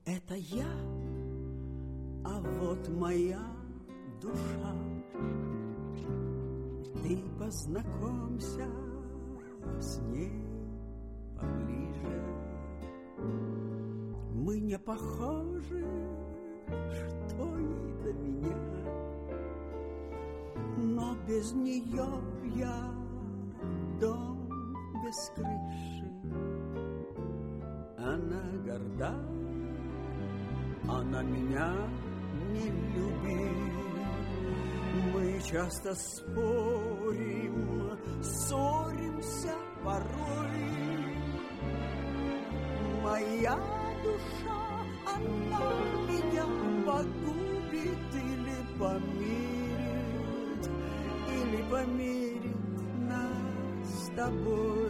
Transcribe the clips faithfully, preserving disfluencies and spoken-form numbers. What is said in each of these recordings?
Это я, а вот моя душа. Ты познакомься с ней поближе. Мы не похожи, что ей до меня, но без нее я дом без крыши. Она горда, она меня не любит. Мы часто спорим, ссоримся порой. Моя душа, она меня погубит или помирит, или помирит нас с тобой.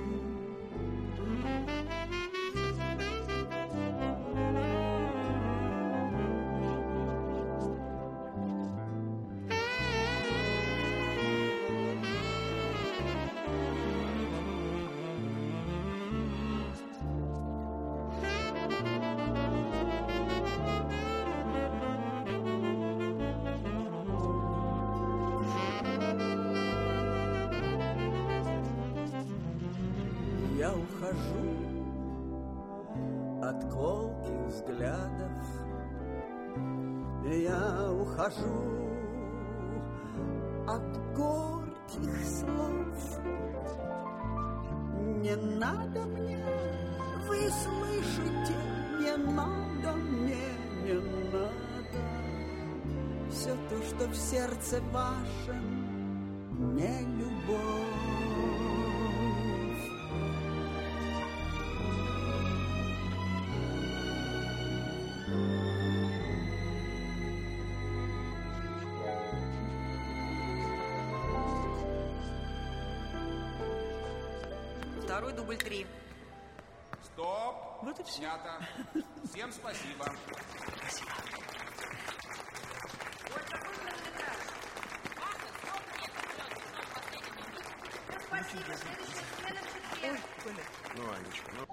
Я ухожу от колких взглядов, я ухожу от горьких слов. Не надо мне, вы слышите, не надо мне, не надо. Все то, что в сердце вашем, не любовь. Второй дубль три. Стоп! Вот и все. Снято. Всем спасибо. Спасибо. Спасибо. Следующая смена в четверг. Ну, Анечка, ну...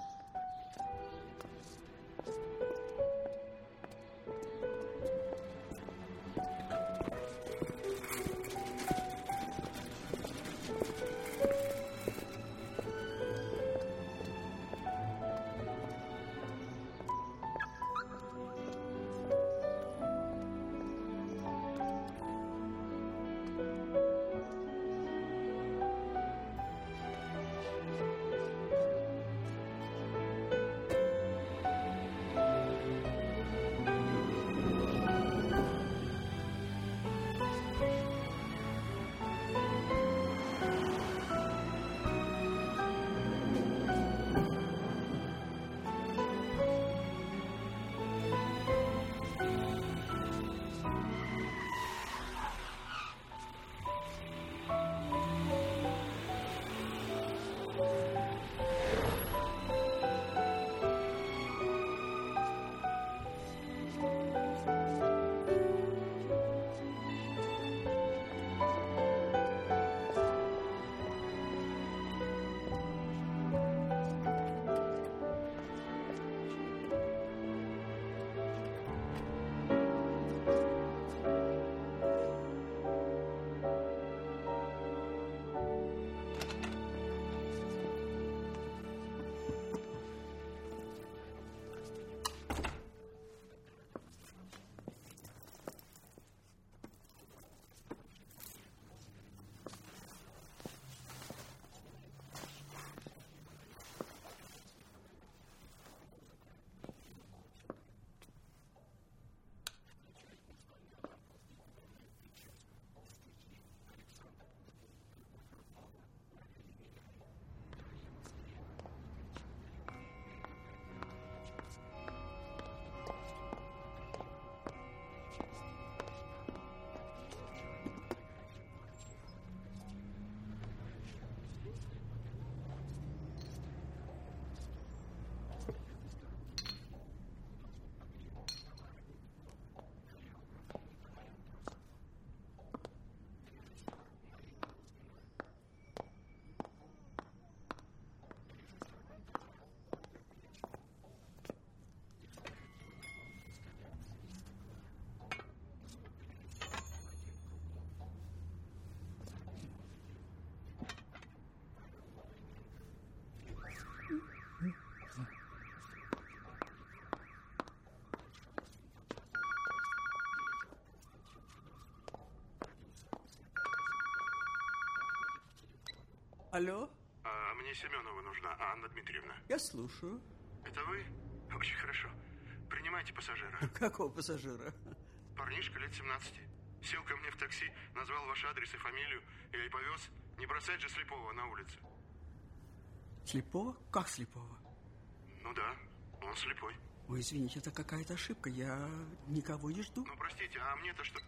Алло? А, мне Семенова нужна, Анна Дмитриевна. Я слушаю. Это вы? Очень хорошо. Принимайте пассажира. Какого пассажира? Парнишка лет семнадцати. Сел ко мне в такси, назвал ваш адрес и фамилию. Я и повез. Не бросать же слепого на улице. Слепого? Как слепого? Ну да, он слепой. Ой, извините, это какая-то ошибка. Я никого не жду. Ну, простите, а мне-то что?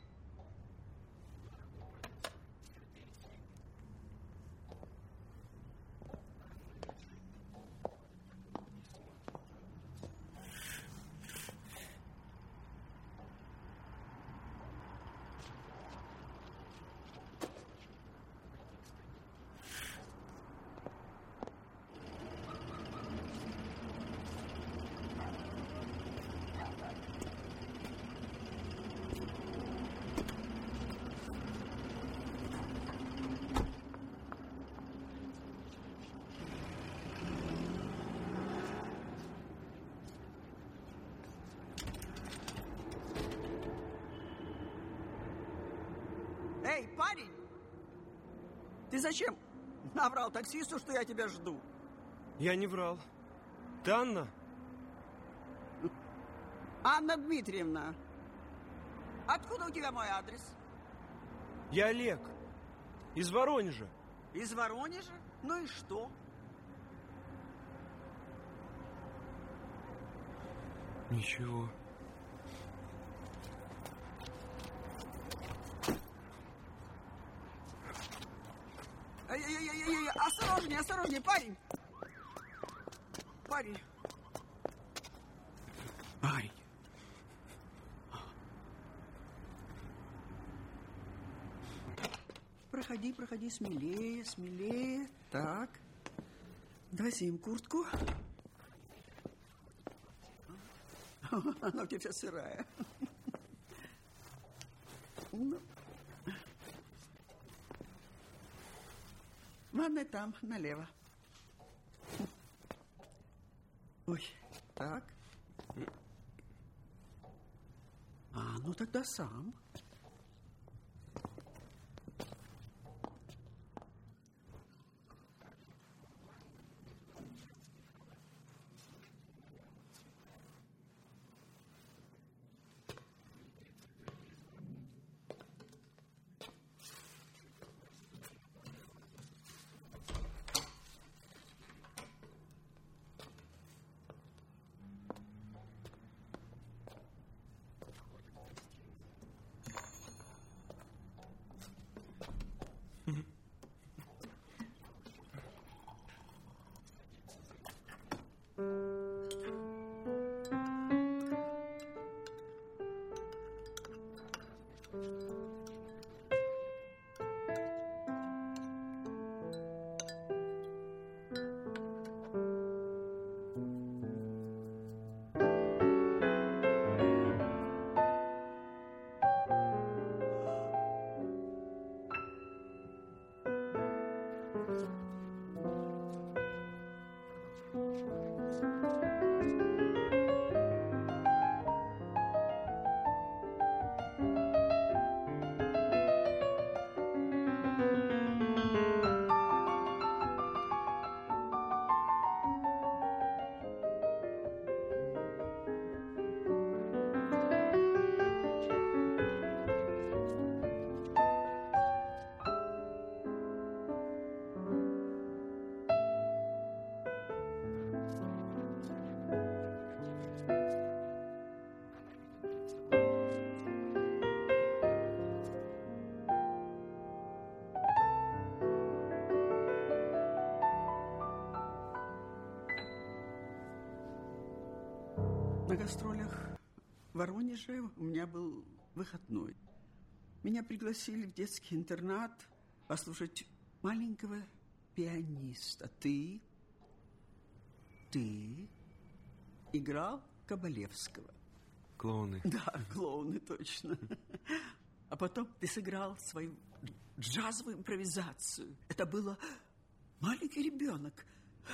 Эй, парень! Ты зачем наврал таксисту, что я тебя жду? Я не врал. Ты Анна? Анна Дмитриевна, откуда у тебя мой адрес? Я Олег. Из Воронежа. Из Воронежа? Ну и что? Ничего. Ай-яй-яй-яй-яй, осторожнее, осторожнее, парень! Парень! Парень! Проходи, проходи, смелее, смелее. Так. Давай им куртку. Она у тебя вся сырая. Ну. Ванная там, налево. Ой, так. А, ну тогда сам. На гастролях в Воронеже у меня был выходной. Меня пригласили в детский интернат послушать маленького пианиста. Ты, ты играл Кабалевского. Клоуны. Да, клоуны, точно. А потом ты сыграл свою джазовую импровизацию. Это было маленький ребенок.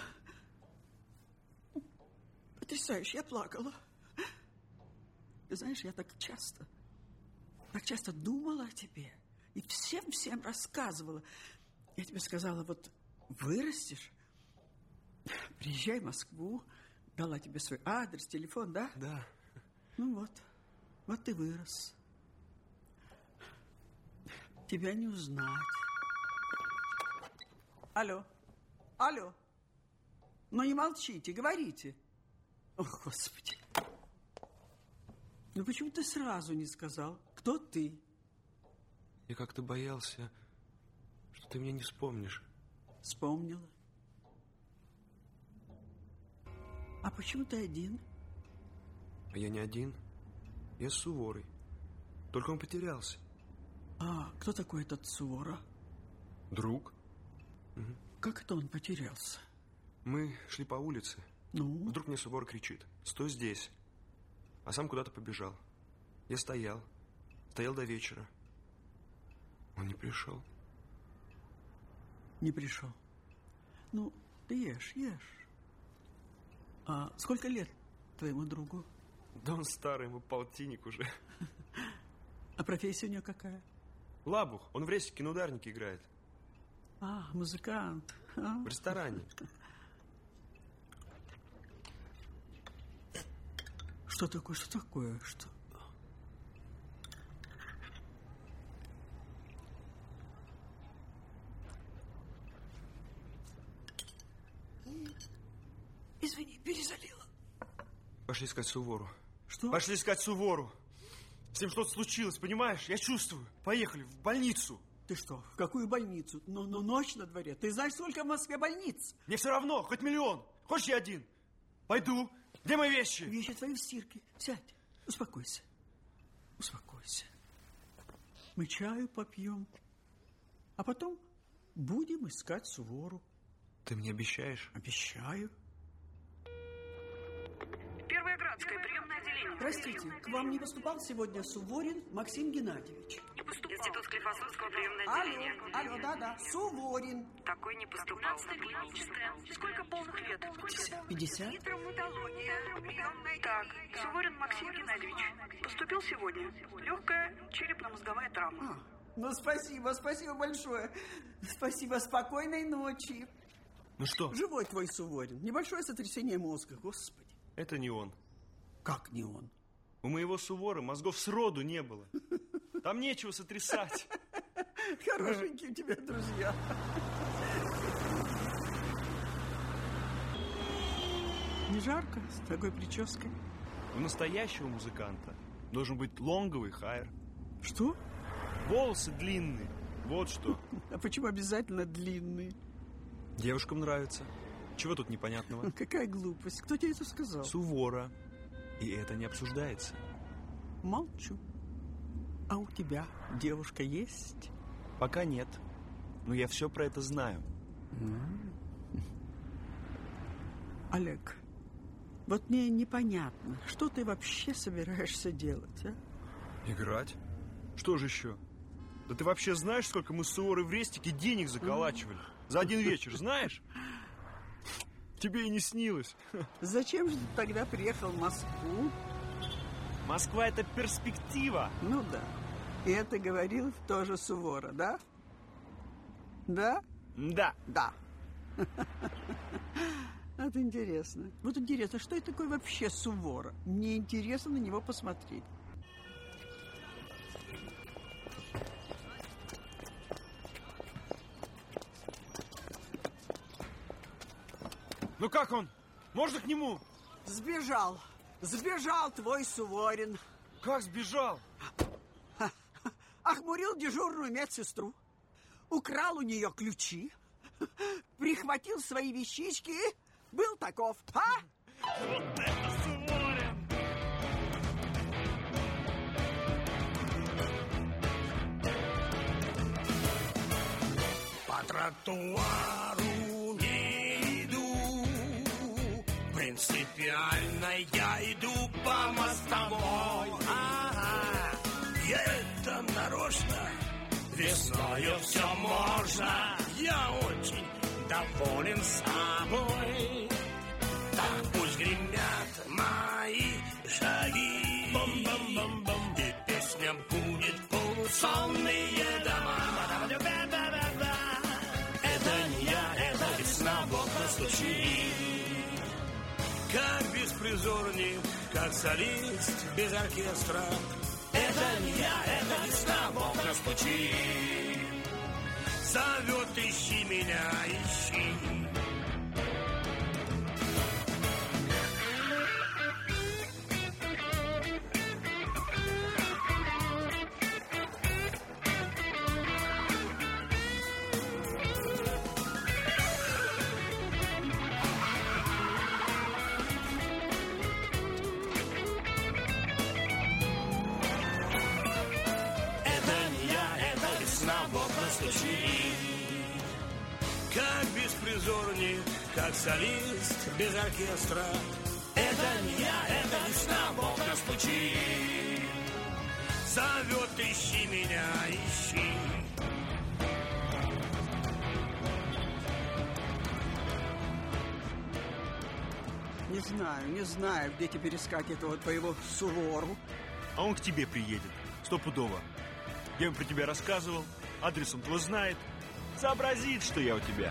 Потрясающе, я плакала. Ты знаешь, я так часто, так часто думала о тебе и всем-всем рассказывала. Я тебе сказала, вот Вырастешь? Приезжай в Москву. Дала тебе свой адрес, телефон, да? Да. Ну вот. Вот ты вырос. Тебя не узнать. Алло. Алло. Ну не молчите, говорите. Ох, Господи. Ну почему ты сразу не сказал, кто ты? Я как-то боялся, что ты меня не вспомнишь. Вспомнила. А почему ты один? А я не один. Я с Суворой. Только он потерялся. А кто такой этот Сувора? Друг. Угу. Как это он потерялся? Мы шли по улице. Ну? Вдруг мне Сувора кричит: стой здесь. А сам куда-то побежал. Я стоял. Стоял до вечера. Он не пришел. Не пришел. Ну, ты ешь, ешь. А сколько лет твоему другу? Да он старый, ему полтинник уже. А профессия у него какая? Лабух. Он в рейсике на ударнике играет. А, музыкант. А? В ресторане. Что такое, что такое, что? Извини, перезалила. Пошли искать Сувору. Что? Пошли искать Сувору. С ним что-то случилось, понимаешь? Я чувствую. Поехали в больницу. Ты что, в какую больницу? Ну, ну, ночь на дворе. Ты знаешь, сколько в Москве больниц? Мне все равно, хоть миллион. Хочешь, я один? Пойду. Где мои вещи? Вещи твои в стирке. Сядь, успокойся. Успокойся. Мы чаю попьем. А потом будем искать Сувору. Ты мне обещаешь? Обещаю. Первая Градская, приемное отделение. Простите, к вам не поступал сегодня Суворин Максим Геннадьевич? Не поступал. Институт Склифосовского, приемное отделение. Алло, алло, да-да, Суворин. Такой не поступал. Клиническая. Сколько полных лет? пятьдесят? Травматология, приемное. Так, Суворин Максим Геннадьевич. Поступил сегодня. Легкая черепно-мозговая травма. А, ну, спасибо, спасибо большое. Спасибо, спокойной ночи. Ну что? Живой твой Суворин. Небольшое сотрясение мозга, господи. Это не он. Как не он? У моего Сувора мозгов сроду не было. Там нечего сотрясать. Хорошенькие у тебя друзья. Не жарко с такой прической? У настоящего музыканта должен быть лонговый хайр. Что? Волосы длинные. Вот что. А почему обязательно длинные? Девушкам нравится. Чего тут непонятного? Какая глупость. Кто тебе это сказал? Сувора. И это не обсуждается. Молчу. А у тебя девушка есть? Пока нет. Но я все про это знаю. Олег, вот мне непонятно, что ты вообще собираешься делать, а? Играть? Что же еще? Да ты вообще знаешь, сколько мы с Суворой в рестике денег заколачивали? За один вечер, знаешь? Тебе и не снилось. Зачем же ты тогда приехал в Москву? Москва — это перспектива. Ну да. И это говорил тоже Сувора, да? Да? Да. Да. Это интересно. Вот интересно, что это такое вообще Сувора? Мне интересно на него посмотреть. Ну как он? Можно к нему? Сбежал. Сбежал твой Суворин. Как сбежал? Охмурил дежурную медсестру. Украл у нее ключи. Прихватил свои вещички. Был таков. А? Вот это Суворин! По тротуару не иду, принципиально я иду по мостовой. Ага, я это нарочно, весною все можно. Я очень доволен собой. Так пусть гремят мои шаги. Бом-бом-бом-бом. И песня будет полусонные дома. Это не я, это как беспризорник, как солист без оркестра. Это не я, это весна, Бог настучит. Зовет, ищи меня, ищи. Как беспризорник, как солист без оркестра. Это не я, это весна, Бог настучит. Зовет, ищи меня, ищи. Не знаю, не знаю, где теперь искать этого твоего Сувору. А он к тебе приедет, стопудово. Я ему про тебя рассказывал, адрес он твой знает. Сообразит, что я у тебя.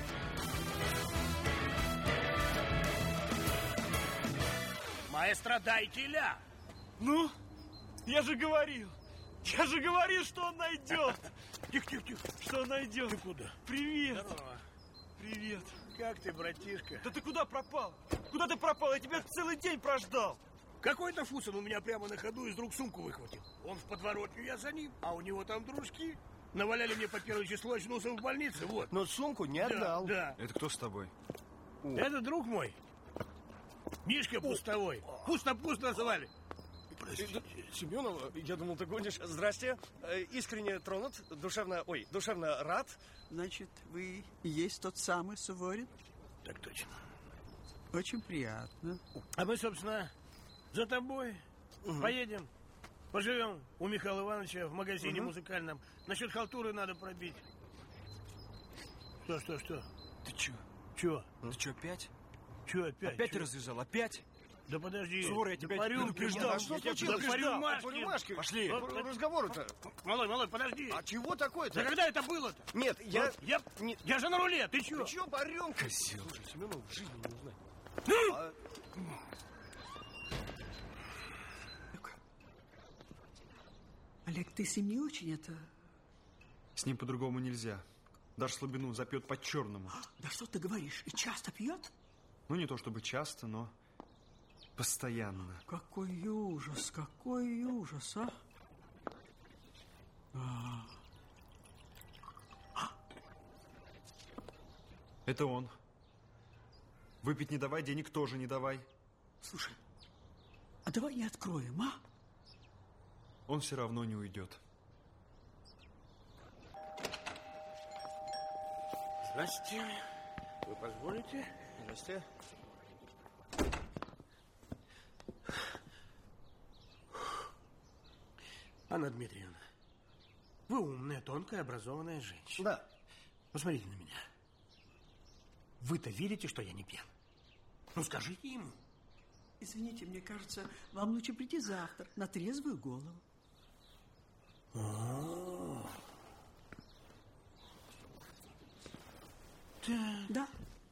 Маэстро, дайте ля. Ну, я же говорил. Я же говорил, что он найдет. Тихо, тихо, тихо. Что он найдет. Ты куда? Привет. Здорово. Привет. Как ты, братишка? Да ты куда пропал? Куда ты пропал? Я тебя целый день прождал. Какой-то фусон у меня прямо на ходу из рук сумку выхватил. Он в подворотню, я за ним, а у него там дружки. Наваляли мне по первое число, очнулся в больнице, вот. Но сумку не отдал. Да, Это кто с тобой? да. Это друг мой. Мишка Пустовой. Пусто-пусто звали. Семенова, я думал, ты гонишь. Здрасте. Э, Искренне тронут, душевно, ой, душевно рад. Значит, вы и есть тот самый Суворин? Так точно. Очень приятно. А мы, собственно, за тобой угу. поедем. Поживем у Михаила Ивановича в магазине угу. музыкальном. Насчет халтуры надо пробить. Что, что, что? Ты чё? Чё? Ты чё, опять? Чё опять? Опять чё? развязал? Опять? Да подожди. Сур, я тебя парю, предупреждал. А что случилось? Да парю Машки. Парю Машки. Пошли. Вот, Разговор-то. Малой, малой, подожди. А чего такое-то? Да когда это было-то? Нет, я... Вот, я... Не... я же на руле, ты чё? Ты чё, парём? Козёл. Слушай, Семенов в жизни не узнает. А... Олег, ты с ним не очень это... С ним по-другому нельзя. Даже слабину запьет по-черному. Да что ты говоришь? И часто пьет? Ну, не то чтобы часто, но постоянно. Какой ужас, какой ужас, а? а. Это он. Выпить не давай, денег тоже не давай. Слушай, а давай не откроем, а? Он все равно не уйдет. Здрасте. Вы позволите? Здрасте. Анна Дмитриевна, вы умная, тонкая, образованная женщина. Да. Посмотрите на меня. Вы-то верите, что я не пьян? Ну, скажите ему. Извините, мне кажется, вам лучше прийти завтра на трезвую голову. О-о-о. Так. Да.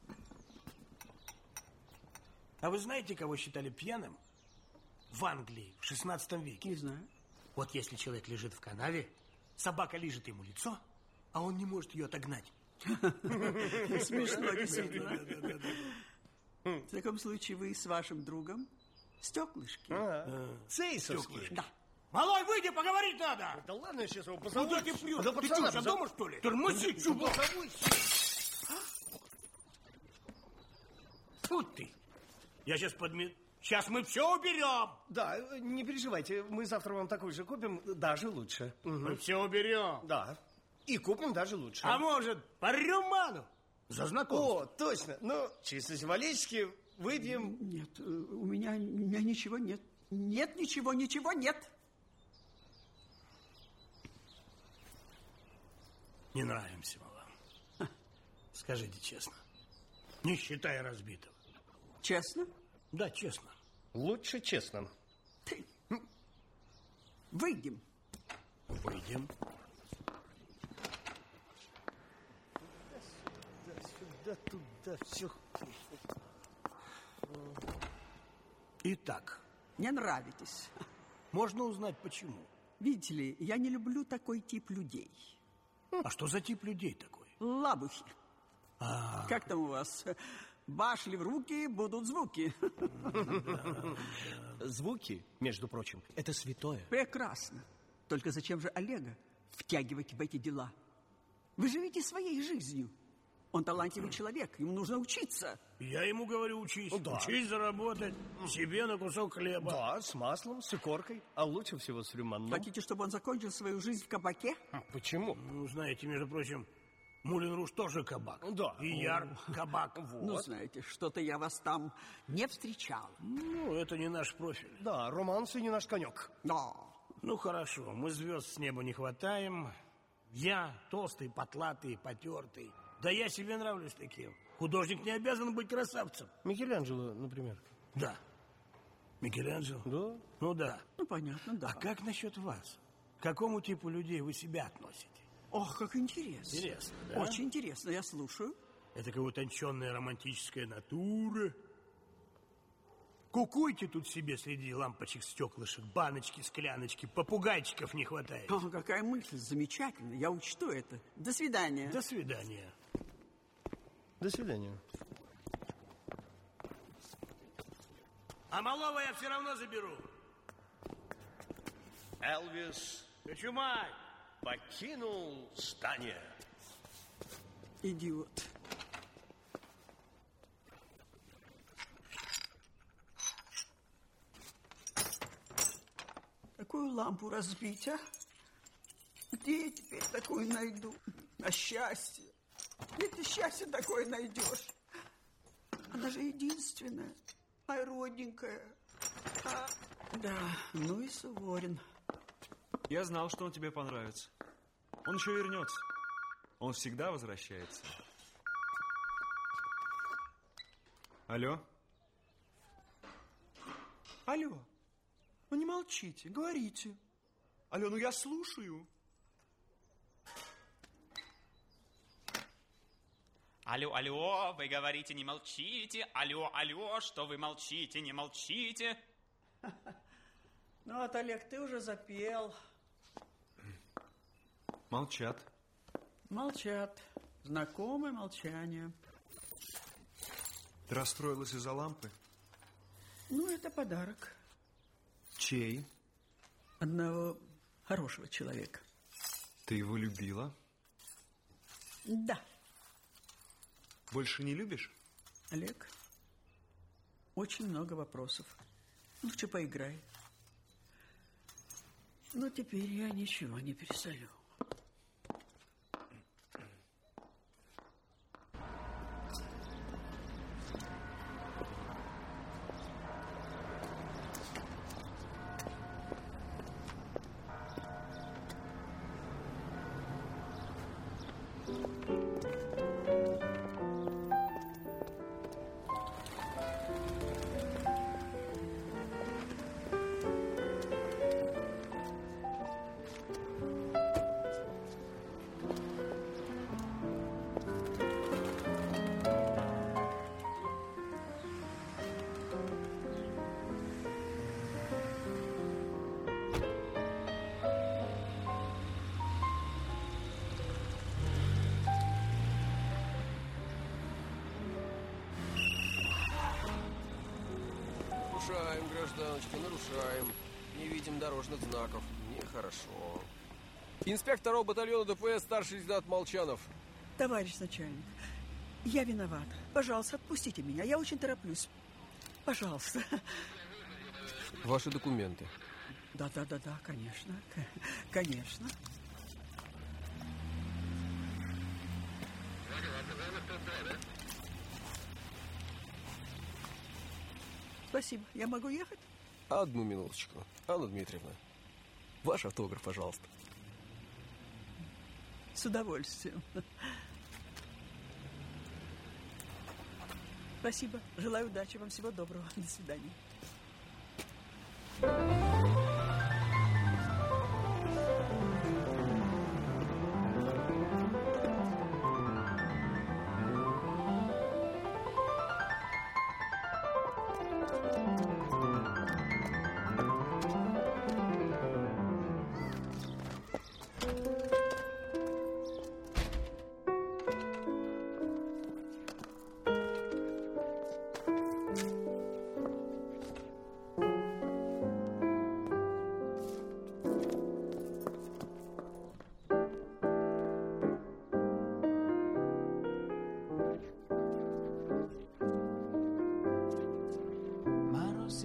А вы знаете, кого считали пьяным в Англии в шестнадцатом веке? Не знаю. Вот если человек лежит в канаве, собака лижет ему лицо, а он не может ее отогнать. Смешно, действительно. В таком случае вы с вашим другом Стеклышки. Цейсовский. Да. Малой, выйди, поговорить надо! Да ладно, я сейчас его позову. Куда ты прешь? Да Ты пацана, что, за- дома, что ли? Тормози, чубок! Тут ты! Я сейчас подмет... Сейчас мы все уберем! Да, не переживайте, мы завтра вам такой же купим, даже лучше. Мы все уберем. Да, и купим даже лучше. А может, по рюману? За знакомство. О, точно. Ну, чисто символически выпьем. Нет, э, у меня, у меня ничего нет. Нет, ничего, ничего нет. Не нравимся мы вам. Скажите честно. Не считая разбитого. Честно? Да, честно. Лучше честно. Ты. Выйдем. Выйдем. Сюда, туда, все. Итак. Не нравитесь. Можно узнать, почему? Видите ли, я не люблю такой тип людей. А что за тип людей такой? Лабухи. А... Как там у вас? Башли в руки, будут звуки. Звуки, между прочим, это святое. Прекрасно. Только зачем же Олега втягивать в эти дела? Вы живите своей жизнью. Он талантливый человек, ему нужно учиться. Я ему говорю, учись. Да. Учись заработать себе на кусок хлеба. Да, с маслом, с икоркой, а лучше всего с рюманом. Хотите, чтобы он закончил свою жизнь в кабаке? А почему? Ну, знаете, между прочим, Мулин Руж тоже кабак. Да. И Яр кабак. Вот. Ну, знаете, что-то я вас там не встречал. Ну, это не наш профиль. Да, романсы не наш конек. Да. Ну, хорошо, мы звезд с неба не хватаем. Я толстый, потлатый, потертый. Да я себе нравлюсь таким. Художник не обязан быть красавцем. Микеланджело, например. Да. Микеланджело? Да. Ну да. Ну, понятно, да. А как насчет вас? К какому типу людей вы себя относите? Ох, как интересно. Интересно, да? Очень интересно, я слушаю. Это такая утонченная романтическая натура. Кукуйте тут себе среди лампочек, стеклышек, баночки, скляночки, попугайчиков не хватает. О, какая мысль, замечательно, я учту это. До свидания. До свидания. До свидания. А малого я все равно заберу. Элвис Кочумай! покинул здание. Идиот. Какую лампу разбить, а? Где я теперь такую найду? А счастье? Где ты счастье такое найдешь? Она же единственная. Ай, родненькая. А, да, ну и Суворин. Я знал, что он тебе понравится. Он еще вернется. Он всегда возвращается. Алло? Алло? Ну не молчите, говорите. Алло, ну я слушаю. Алло, алло, вы говорите, не молчите. Алло, алло, что вы молчите, не молчите. Ну вот, Олег, ты уже запел. Молчат. Молчат. Знакомое молчание. Ты расстроилась из-за лампы? Ну, это подарок. Чей? Одного хорошего человека. Ты его любила? Да. Больше не любишь? Олег, очень много вопросов. Ну, что, поиграй. Но теперь я ничего не пересолю. Нарушаем, гражданочка, нарушаем. Не видим дорожных знаков. Нехорошо. Инспектор второго батальона ДПС, старший лейтенант Молчанов. Товарищ начальник, я виноват. Пожалуйста, отпустите меня. Я очень тороплюсь. Пожалуйста. Ваши документы. Да-да-да-да, конечно. Конечно. Спасибо. Я могу ехать? Одну минуточку. Анна Дмитриевна, ваш автограф, пожалуйста. С удовольствием. Спасибо. Желаю удачи. Вам всего доброго. До свидания.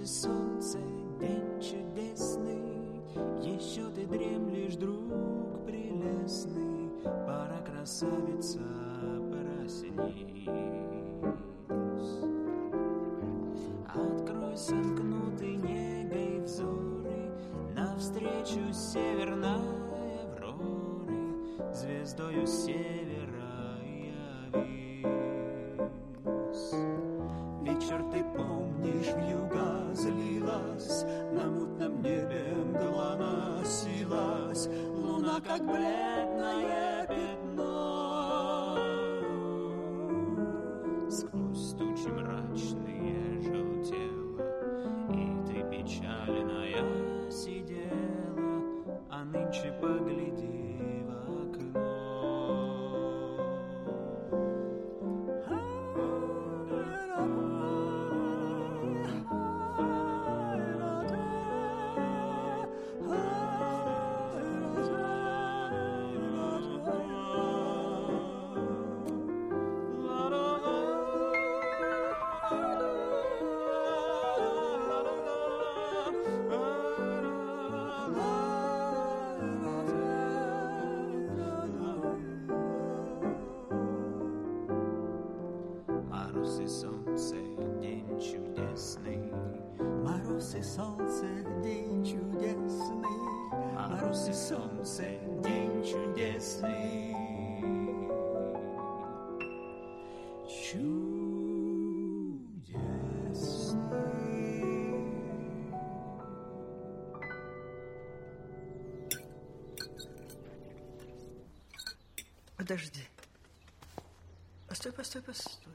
Морозы, солнце, день чудесный, еще ты дремлешь, друг прелестный, пора, красавица, проснись. Открой сомкнутый негой взоры, навстречу северной авроры, звездою севера явись. Вечер, ты помнишь, вьюга злилась, на мутном небе мгла носилась, луна, как бледное пятно. Сквозь тучи мрачные желтела, и ты печальная сидела, а нынче погляди в окно. Мороз и солнце, день чудесный. Мороз и солнце, день чудесный. Мороз и солнце, день чудесный. Подожди. Постой, постой, постой.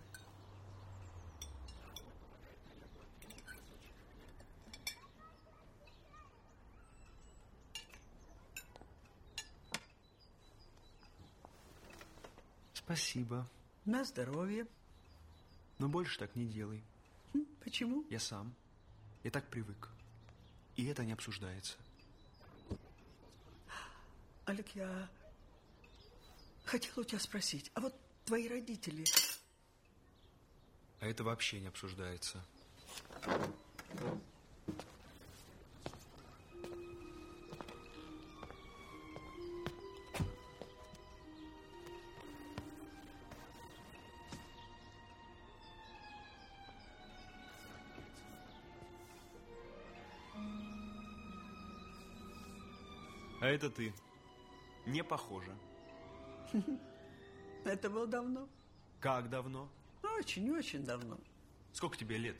Спасибо. На здоровье. Но больше так не делай. Почему? Я сам. Я так привык. И это не обсуждается. Олег, я хотела у тебя спросить, а вот твои родители... А это вообще не обсуждается. А это ты. Не похоже. Это было давно. Как давно? Очень-очень давно. Сколько тебе лет?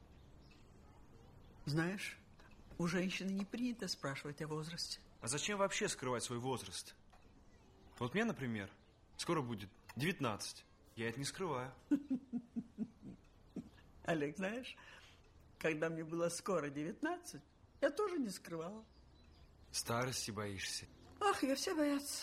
Знаешь, у женщины не принято спрашивать о возрасте. А зачем вообще скрывать свой возраст? Вот мне, например, скоро будет девятнадцать. Я это не скрываю. Олег, знаешь, когда мне было скоро девятнадцать, я тоже не скрывала. Старости боишься? Ах, ее все боятся.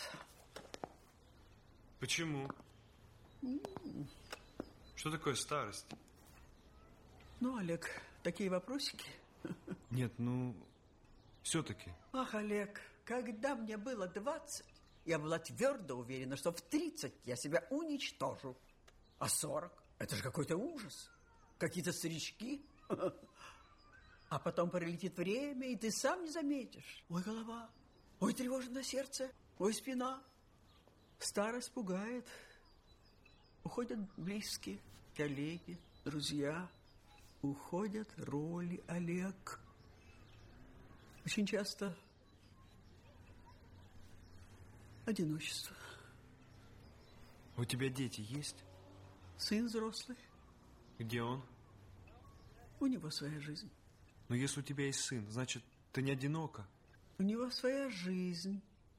Почему? М-м. Что такое старость? Ну, Олег, такие вопросики. Нет, ну, все-таки. Ах, Олег, когда мне было двадцать, я была твердо уверена, что в тридцать я себя уничтожу. А сорок – это же какой-то ужас. Какие-то старички. А потом пролетит время, и ты сам не заметишь. Ой, голова, ой, тревожное сердце, ой, спина. Старость пугает. Уходят близкие, коллеги, друзья. Уходят роли, Олег. Очень часто одиночество. У тебя дети есть? Сын взрослый. Где он? У него своя жизнь. Но если у тебя есть сын, значит, ты не одинока. У него своя жизнь.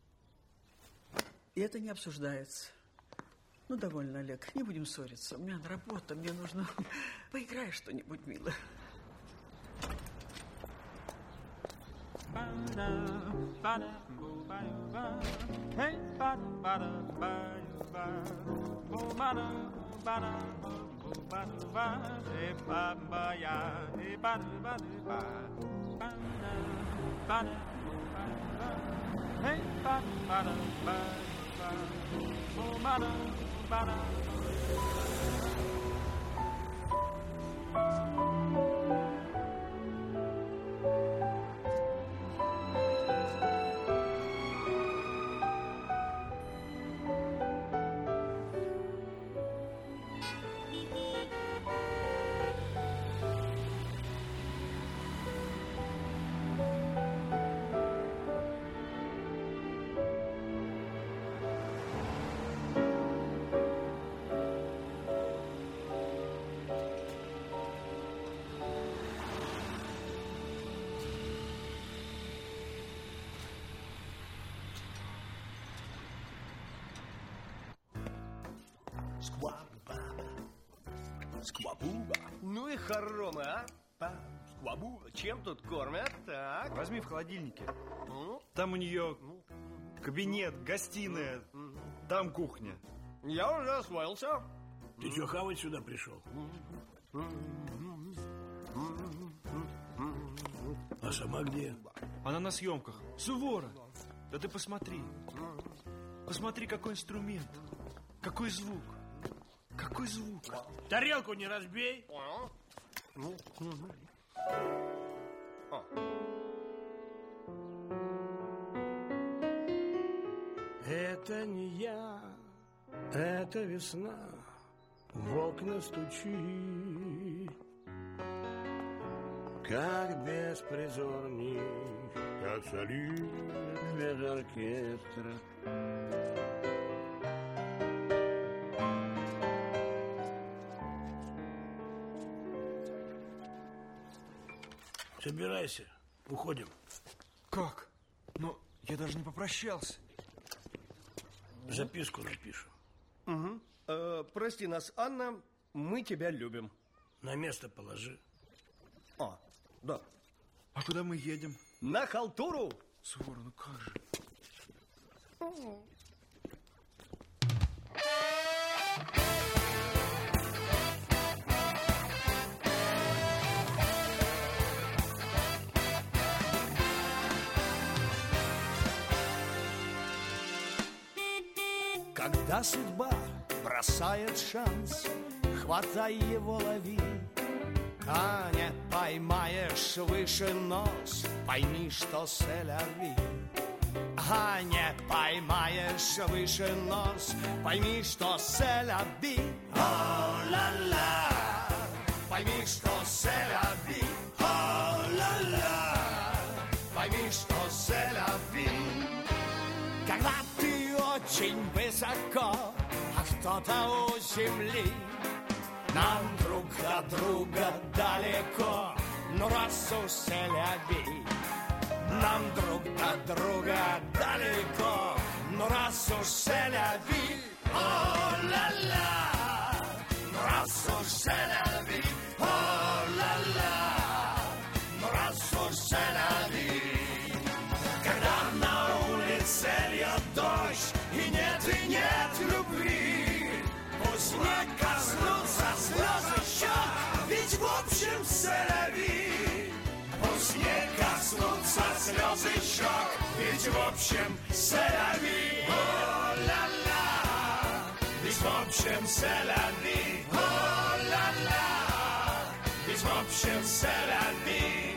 И это не обсуждается. Ну, довольно, Олег, не будем ссориться. У меня работа, мне нужно... Поиграй что-нибудь, мило. Сквабуба. Сквабуба. Ну и хоромы, а? Пам, сквабуба. Чем тут кормят? Так. Возьми в холодильнике. Там у нее кабинет, гостиная, там кухня. Я уже освоился. Ты что, хавать сюда пришел? А сама где? Она на съемках. Сувора, да ты посмотри. Посмотри, какой инструмент. Какой звук. Какой звук. Тарелку не разбей. Это не я, это весна в окна стучит, как беспризорник, как солист без оркестра. Собирайся, уходим. Как? Но я даже не попрощался. Записку напишем. Угу. Э, прости нас, Анна, мы тебя любим. На место положи. А, да. А куда мы едем? На халтуру. Сувора, ну как же? Когда судьба бросает шанс, хватай его, лови. А не поймаешь выше нос, пойми, что селяви. А не поймаешь выше нос, пойми, что селяви. О-ла-ла, пойми, что селяви. О-ла-ла, пойми, что селяви. Когда ты очень высоко, а кто-то у земли, нам друг от друга далеко, но раз уж селяви. Нам друг от друга далеко, но раз уж селяви. О-ла-ла, но раз уж селяви. О-ла-ла, но раз уж селяви. Когда на улице льет дождь, и нет, и нет любви, пусть не коснутся слезы щек, ведь в общем селяви. Пусть не коснутся слезы щек, ведь в общем селяви. О-ла-ла, ведь в общем селяви. О-ла-ла, ведь в общем селяви.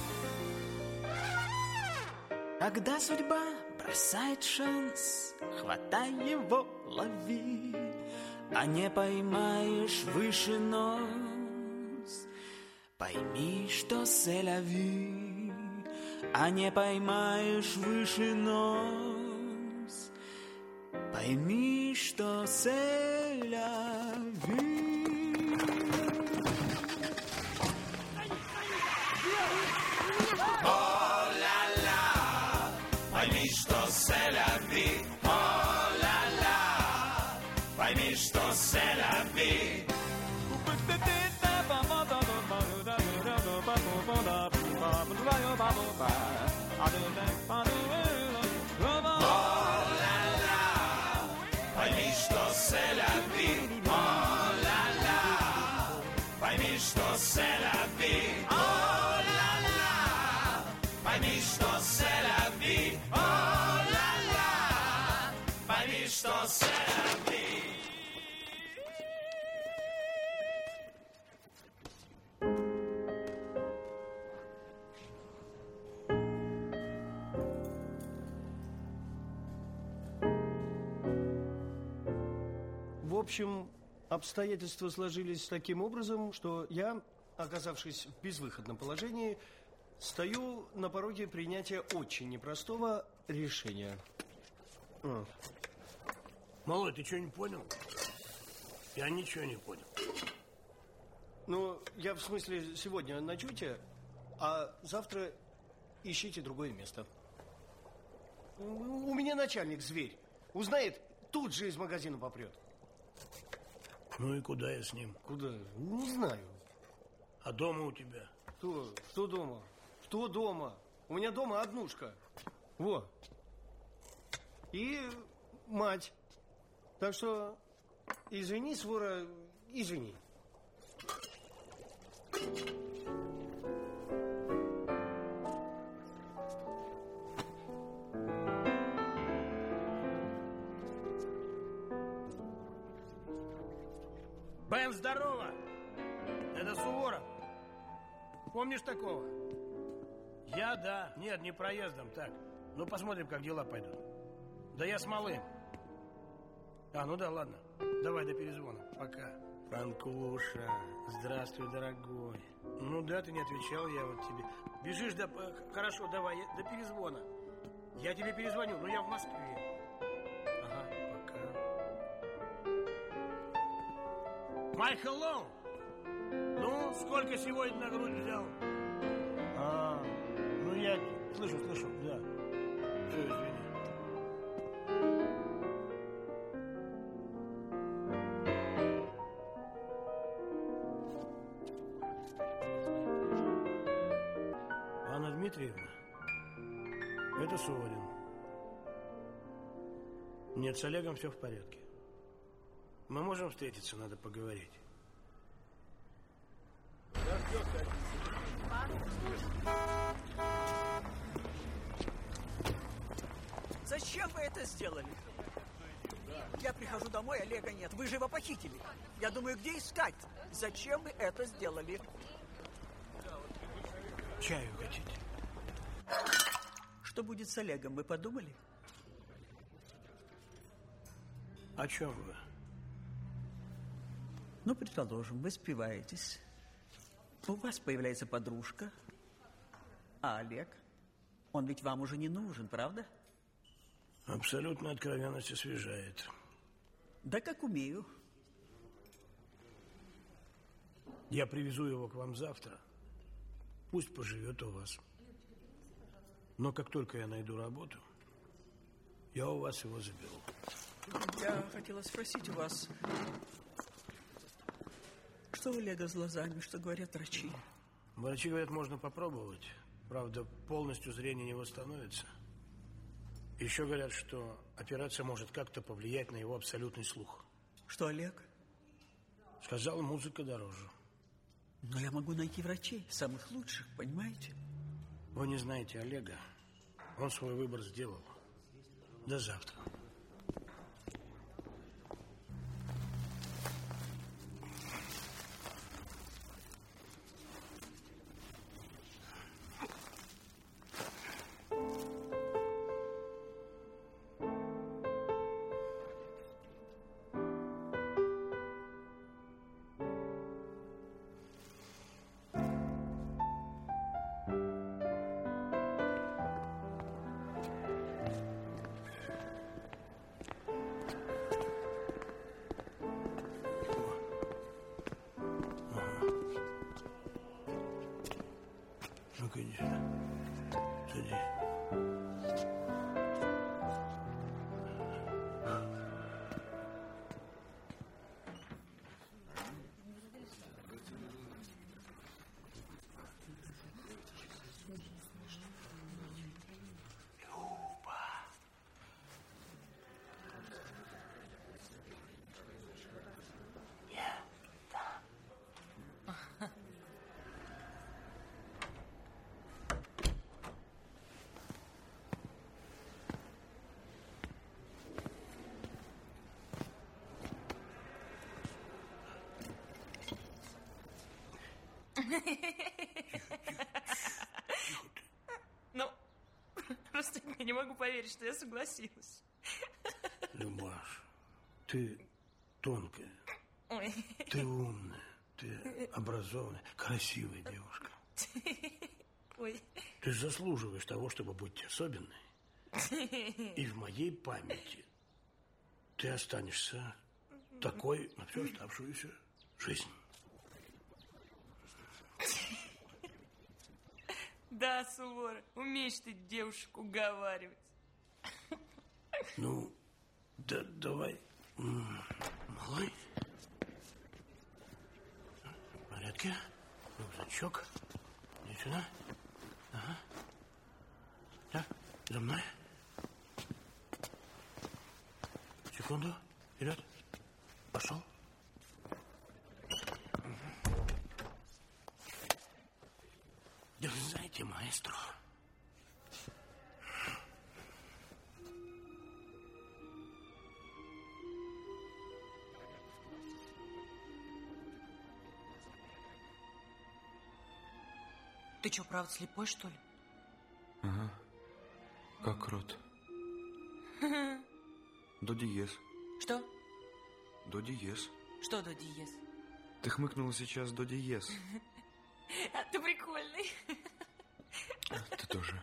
Когда судьба бросает шанс, хватай его, лови. А не поймаешь выше нос, пойми, что селяви. А не поймаешь выше нос, пойми, что селяви. О-ла-ла, пойми, что селяви. О-ла-ла, пойми, что селяви. О-ла-ла, пойми, что селяви. О-ла-ла, пойми, что селяви. О-ла-ла, пойми, что селяви. О-ла-ла, пойми, что селяви. В общем, обстоятельства сложились таким образом, что я, оказавшись в безвыходном положении, стою на пороге принятия очень непростого решения. А. Малой, ты что, не понял? Я ничего не понял. Ну, я в смысле сегодня ночуйте, а завтра ищите другое место. У меня начальник зверь. Узнает, тут же из магазина попрет. Ну и куда я с ним? Куда? Не знаю. А дома у тебя? Кто? Кто дома? Кто дома? У меня дома однушка. Во. И мать. Так что извини, свора, извини. Бен, здорово! Это Суворов. Помнишь такого? Я, да. Нет, не проездом, так. Ну, посмотрим, как дела пойдут. Да я с малым. А, ну да, ладно. Давай до перезвона. Пока. Франкуша, здравствуй, дорогой. Ну да, ты не отвечал, я вот тебе. Бежишь, да, хорошо, давай, я, до перезвона. Я тебе перезвоню, но я в Москве. Ага, пока. My hello! Ну, сколько сегодня на грудь взял? А, ну я слышу, слышу, да. Все, извини. Анна Дмитриевна, это Суворин. Нет, с Олегом все в порядке. Мы можем встретиться, надо поговорить. Зачем вы это сделали? Я прихожу домой, Олега нет. Вы же его похитили. Я думаю, где искать? Зачем вы это сделали? Чаю хотите? Что будет с Олегом, вы подумали? О чем вы? Ну, предположим, вы спиваетесь. У вас появляется подружка. А Олег? Он ведь вам уже не нужен, правда? Абсолютная откровенность освежает. Да как умею. Я привезу его к вам завтра. Пусть поживет у вас. Но как только я найду работу, я у вас его заберу. Я хотела спросить у вас, что у Олега с глазами, что говорят врачи? Врачи говорят, можно попробовать. Правда, полностью зрение не восстановится. Еще говорят, что операция может как-то повлиять на его абсолютный слух. Что, Олег? Сказал, музыка дороже. Но я могу найти врачей, самых лучших, понимаете? Вы не знаете Олега. Он свой выбор сделал. До завтра. Ну, просто я не могу поверить, что я согласилась. Любаш, ты тонкая, Ой. ты умная, ты образованная, красивая девушка. Ой. Ты заслуживаешь того, чтобы быть особенной. И в моей памяти ты останешься такой на всю оставшуюся жизнь. Да, Суворов, умеешь ты девушек уговаривать. Ну, да, давай, малой. бычок. Иди сюда. Ага. Так, за мной. Секунду. Вперед. Пошел. Дерзайте, маэстро. Ты что, правда слепой, что ли? Ага. Как рот. До диез. Что? До диез. Что до диез? Ты хмыкнула сейчас до диез. А ты прикольный. Ты тоже.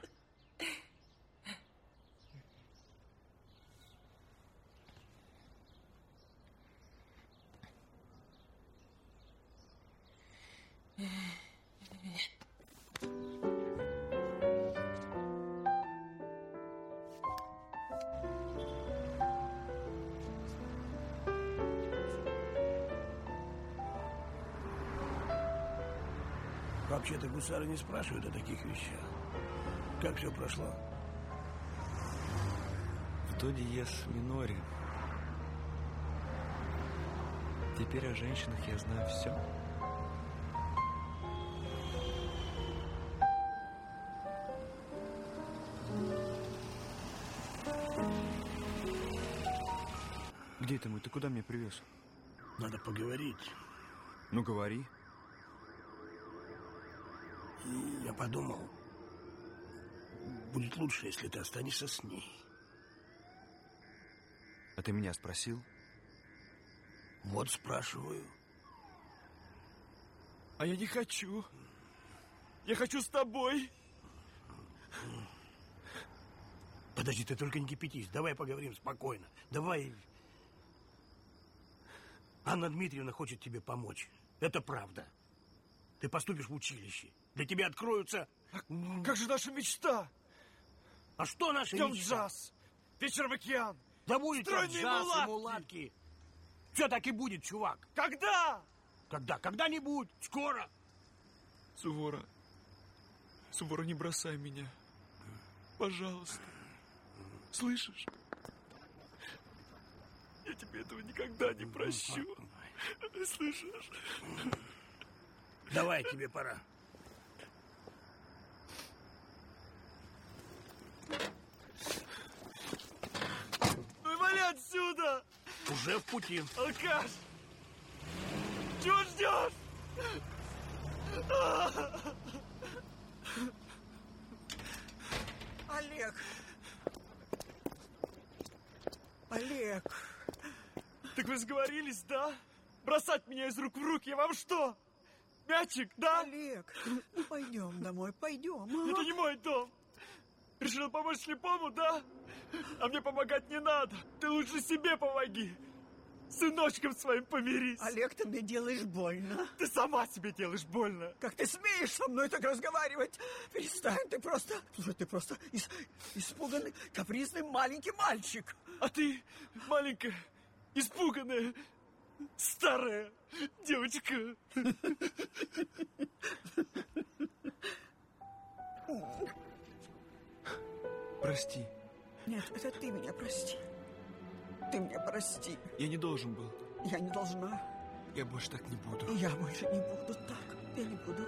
Вообще-то гусары не спрашивают о таких вещах. Как все прошло? В до диез миноре. Теперь о женщинах я знаю все. Где ты, мой? Ты куда меня привез? Надо поговорить. Ну, говори. И я подумал, будет лучше, если ты останешься с ней. А ты меня спросил? Вот спрашиваю. А я не хочу. Я хочу с тобой. Подожди, ты только не кипятись. Давай поговорим спокойно. Давай. Анна Дмитриевна хочет тебе помочь. Это правда. Ты поступишь в училище. Для тебя откроются... А как же наша мечта? А что наша Днем мечта? джаз, вечером океан. Да будет стройные джаз мулатки. и мулатки. Все так и будет, чувак. Когда? Когда? Когда-нибудь. Скоро. Сувора. Сувора, не бросай меня. Пожалуйста. Слышишь? Я тебе этого никогда не прощу. Слышишь? Давай, тебе пора. Ну, вали отсюда! Уже в пути. Алкаш! Чего ждешь? Олег! Олег! Так вы сговорились, да? Бросать меня из рук в руки, я вам что? Мячик, да? Олег, ну пойдем домой, пойдем. А? Это не мой дом. Решил помочь слепому, да? А мне помогать не надо. Ты лучше себе помоги. С сыночком своим помирись. Олег, ты мне делаешь больно. Ты сама себе делаешь больно. Как ты смеешь со мной так разговаривать? Перестань, ты просто... Слушай, ты просто ис- испуганный, капризный маленький мальчик. А ты маленькая, испуганная, старая девочка. Прости. Нет, это ты меня прости. Ты меня прости. Я не должен был. Я не должна. Я больше так не буду. И я больше не буду так. Я не буду.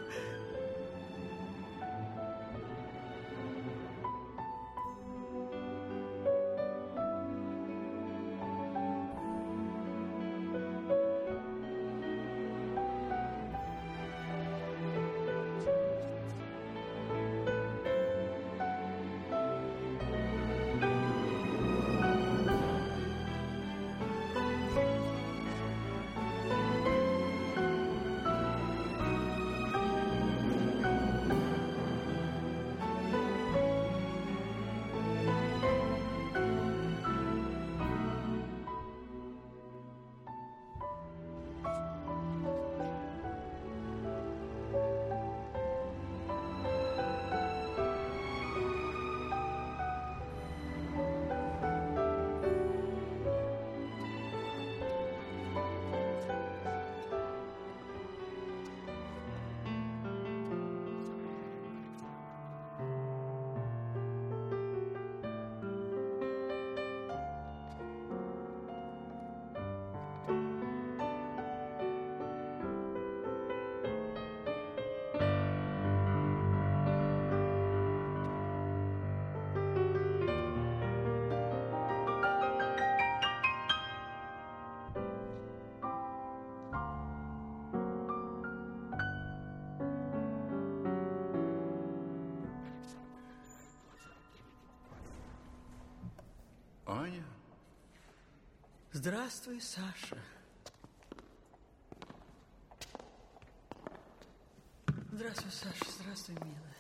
Аня? Здравствуй, Саша. Здравствуй, Саша. Здравствуй, милая.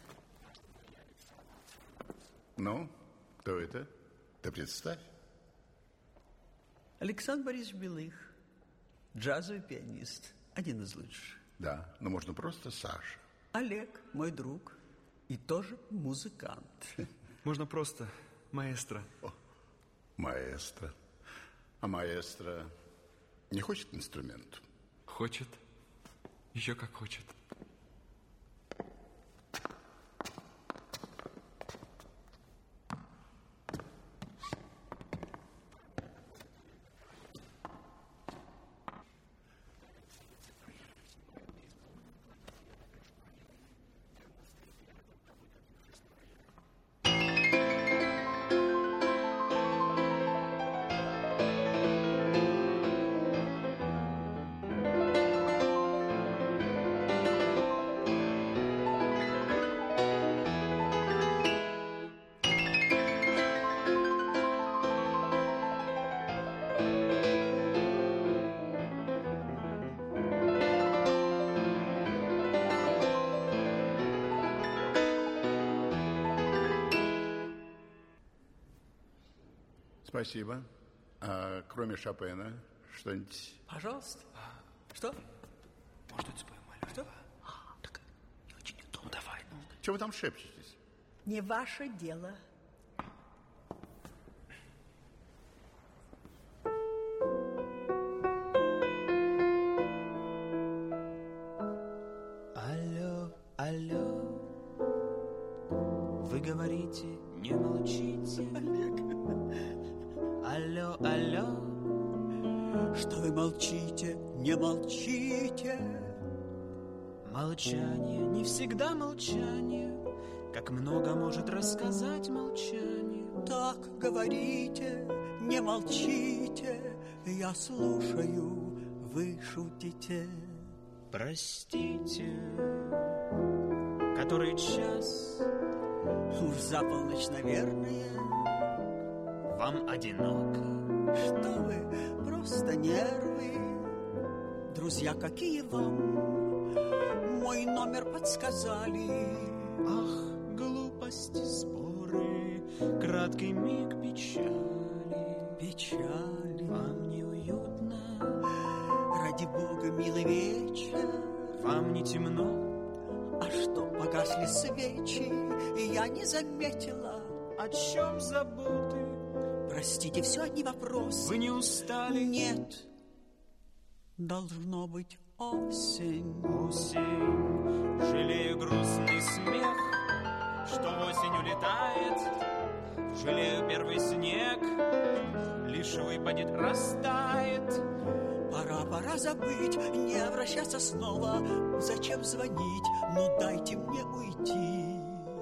Ну, кто это? Ты представь. Александр Борисович Белых. Джазовый пианист. Один из лучших. Да, но можно просто Саша. Олег, мой друг. И тоже музыкант. Можно просто маэстро. О, маэстро. А маэстро не хочет инструмент? Хочет. Еще как хочет. Спасибо. А кроме Шопена, что-нибудь? Пожалуйста. Что? Может, это споем, Алёна? Что? А, так не очень не то. Ну, давай. Ну. Чего вы там шепчетесь? Не ваше дело. Алло, алло, вы говорите, не молчите. Алло, алло, что вы молчите, не молчите. Молчание не всегда молчание, как много может рассказать молчание. Так говорите, не молчите, я слушаю, вы шутите. Простите, который час? Уж за полночь, наверное. Вам одиноко? Что вы, просто нервы. Друзья, какие вам мой номер подсказали? Ах, глупости, споры, краткий миг печали. Печали. Вам неуютно? Ради бога, милый вечер. Вам не темно? А что, погасли свечи, и я не заметила. О чем заботы? Простите, все одни вопросы. Вы не устали? Нет. Должно быть осень. Осень. Жалею грустный смех, что осень улетает. Жалею первый снег, лишь выпадет, растает. Пора, пора забыть, не обращаться снова. Зачем звонить? Ну дайте мне уйти.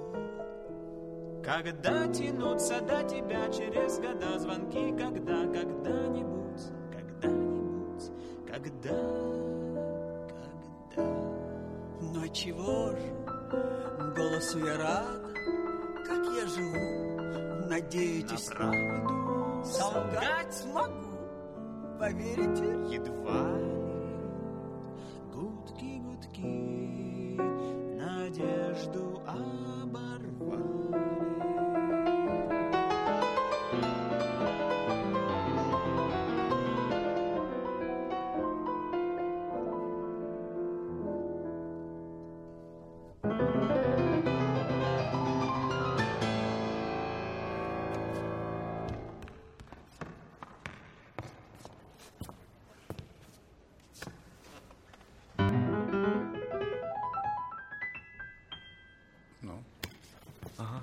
Когда тянутся до тебя через года звонки, когда, когда-нибудь, когда-нибудь, когда, когда. Но чего же, голосу я рада, как я живу, надеетесь, на правду солгать смогу, поверите? Едва ли, гудки, гудки, надежду оборвали. Ну? Ага.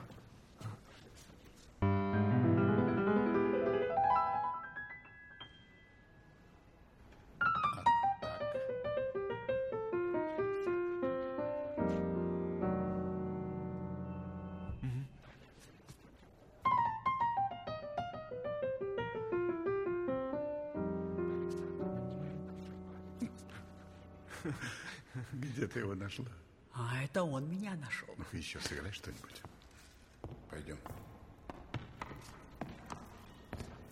Где ты его нашла? А это он меня нашел. Ну-ка еще сыграй что-нибудь. Пойдем.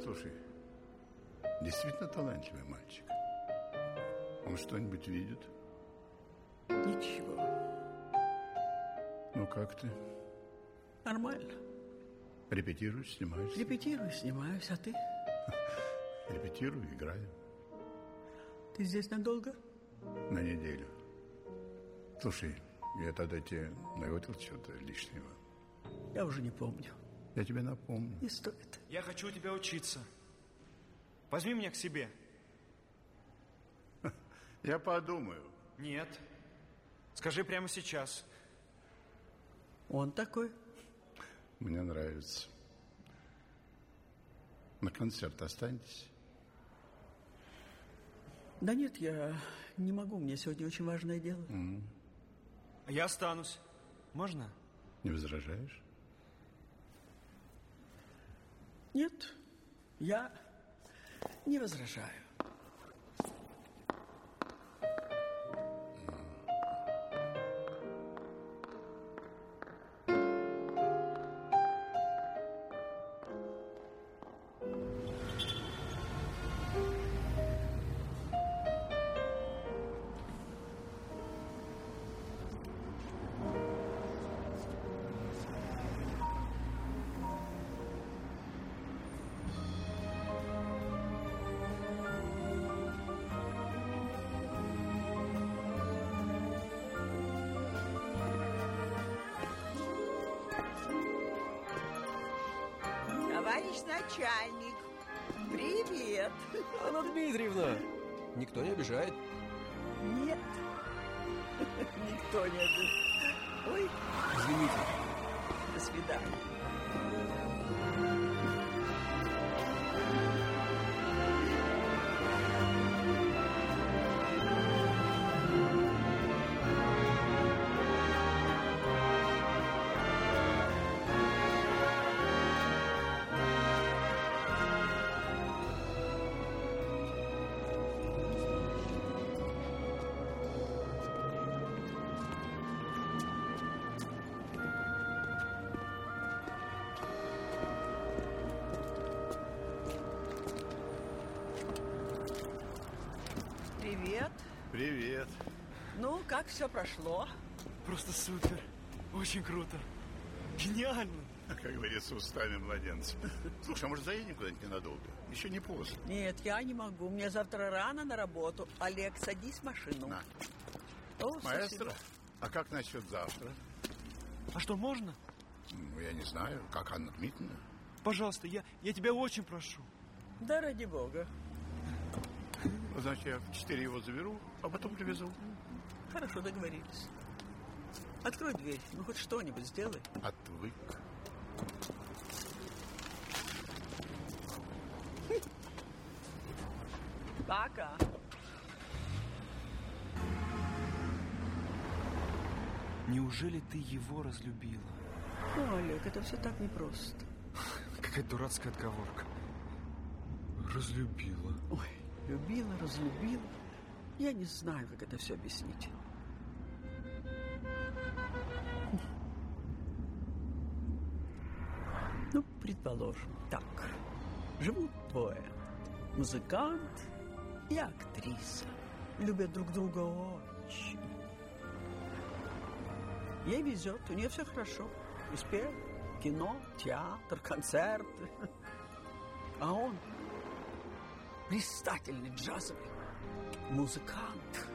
Слушай, действительно талантливый мальчик. Он что-нибудь видит? Ничего. Ну, как ты? Нормально. Репетируешь, снимаешься? Репетирую, снимаюсь, а ты? Репетирую, играю. Ты здесь надолго? На неделю. Слушай, я тогда тебе наготовил чего-то лишнего. Я уже не помню. Я тебе напомню. Не стоит. Я хочу у тебя учиться. Возьми меня к себе. Я подумаю. Нет. Скажи прямо сейчас. Он такой? Мне нравится. На концерт останетесь? Да нет, я не могу. Мне сегодня очень важное дело. Mm. Я останусь. Можно? Не возражаешь? Нет, я не возражаю. Товарищ начальник, привет. Анна Дмитриевна, никто не обижает? Нет, никто не обижает. Ой, извините. До свидания. Привет. Привет. Ну, как все прошло? Просто супер. Очень круто. Гениально. Как говорится, устами младенца. Слушай, а может заедем куда-нибудь ненадолго? Еще не поздно. Нет, я не могу. Мне завтра рано на работу. Олег, садись в машину. На. О, маэстро, спасибо. а как насчет завтра? А что, можно? Ну, я не знаю. Как Анна Дмитриевна? Пожалуйста, я, я тебя очень прошу. Да ради бога. Значит, я в четыре его заберу, а потом привезу. Хорошо, договорились. Открой дверь, ну хоть что-нибудь сделай. Отвык. Пока. Неужели ты его разлюбила? О, Олег, это все так непросто. Какая дурацкая отговорка. Разлюбила. Ой, любила, разлюбила. Я не знаю, как это все объяснить. Ну, предположим, так. Живут двое. Музыкант и актриса. Любят друг друга очень. Ей везет, у нее все хорошо. Успех, кино, театр, концерты. А он блистательный джазовый музыкант.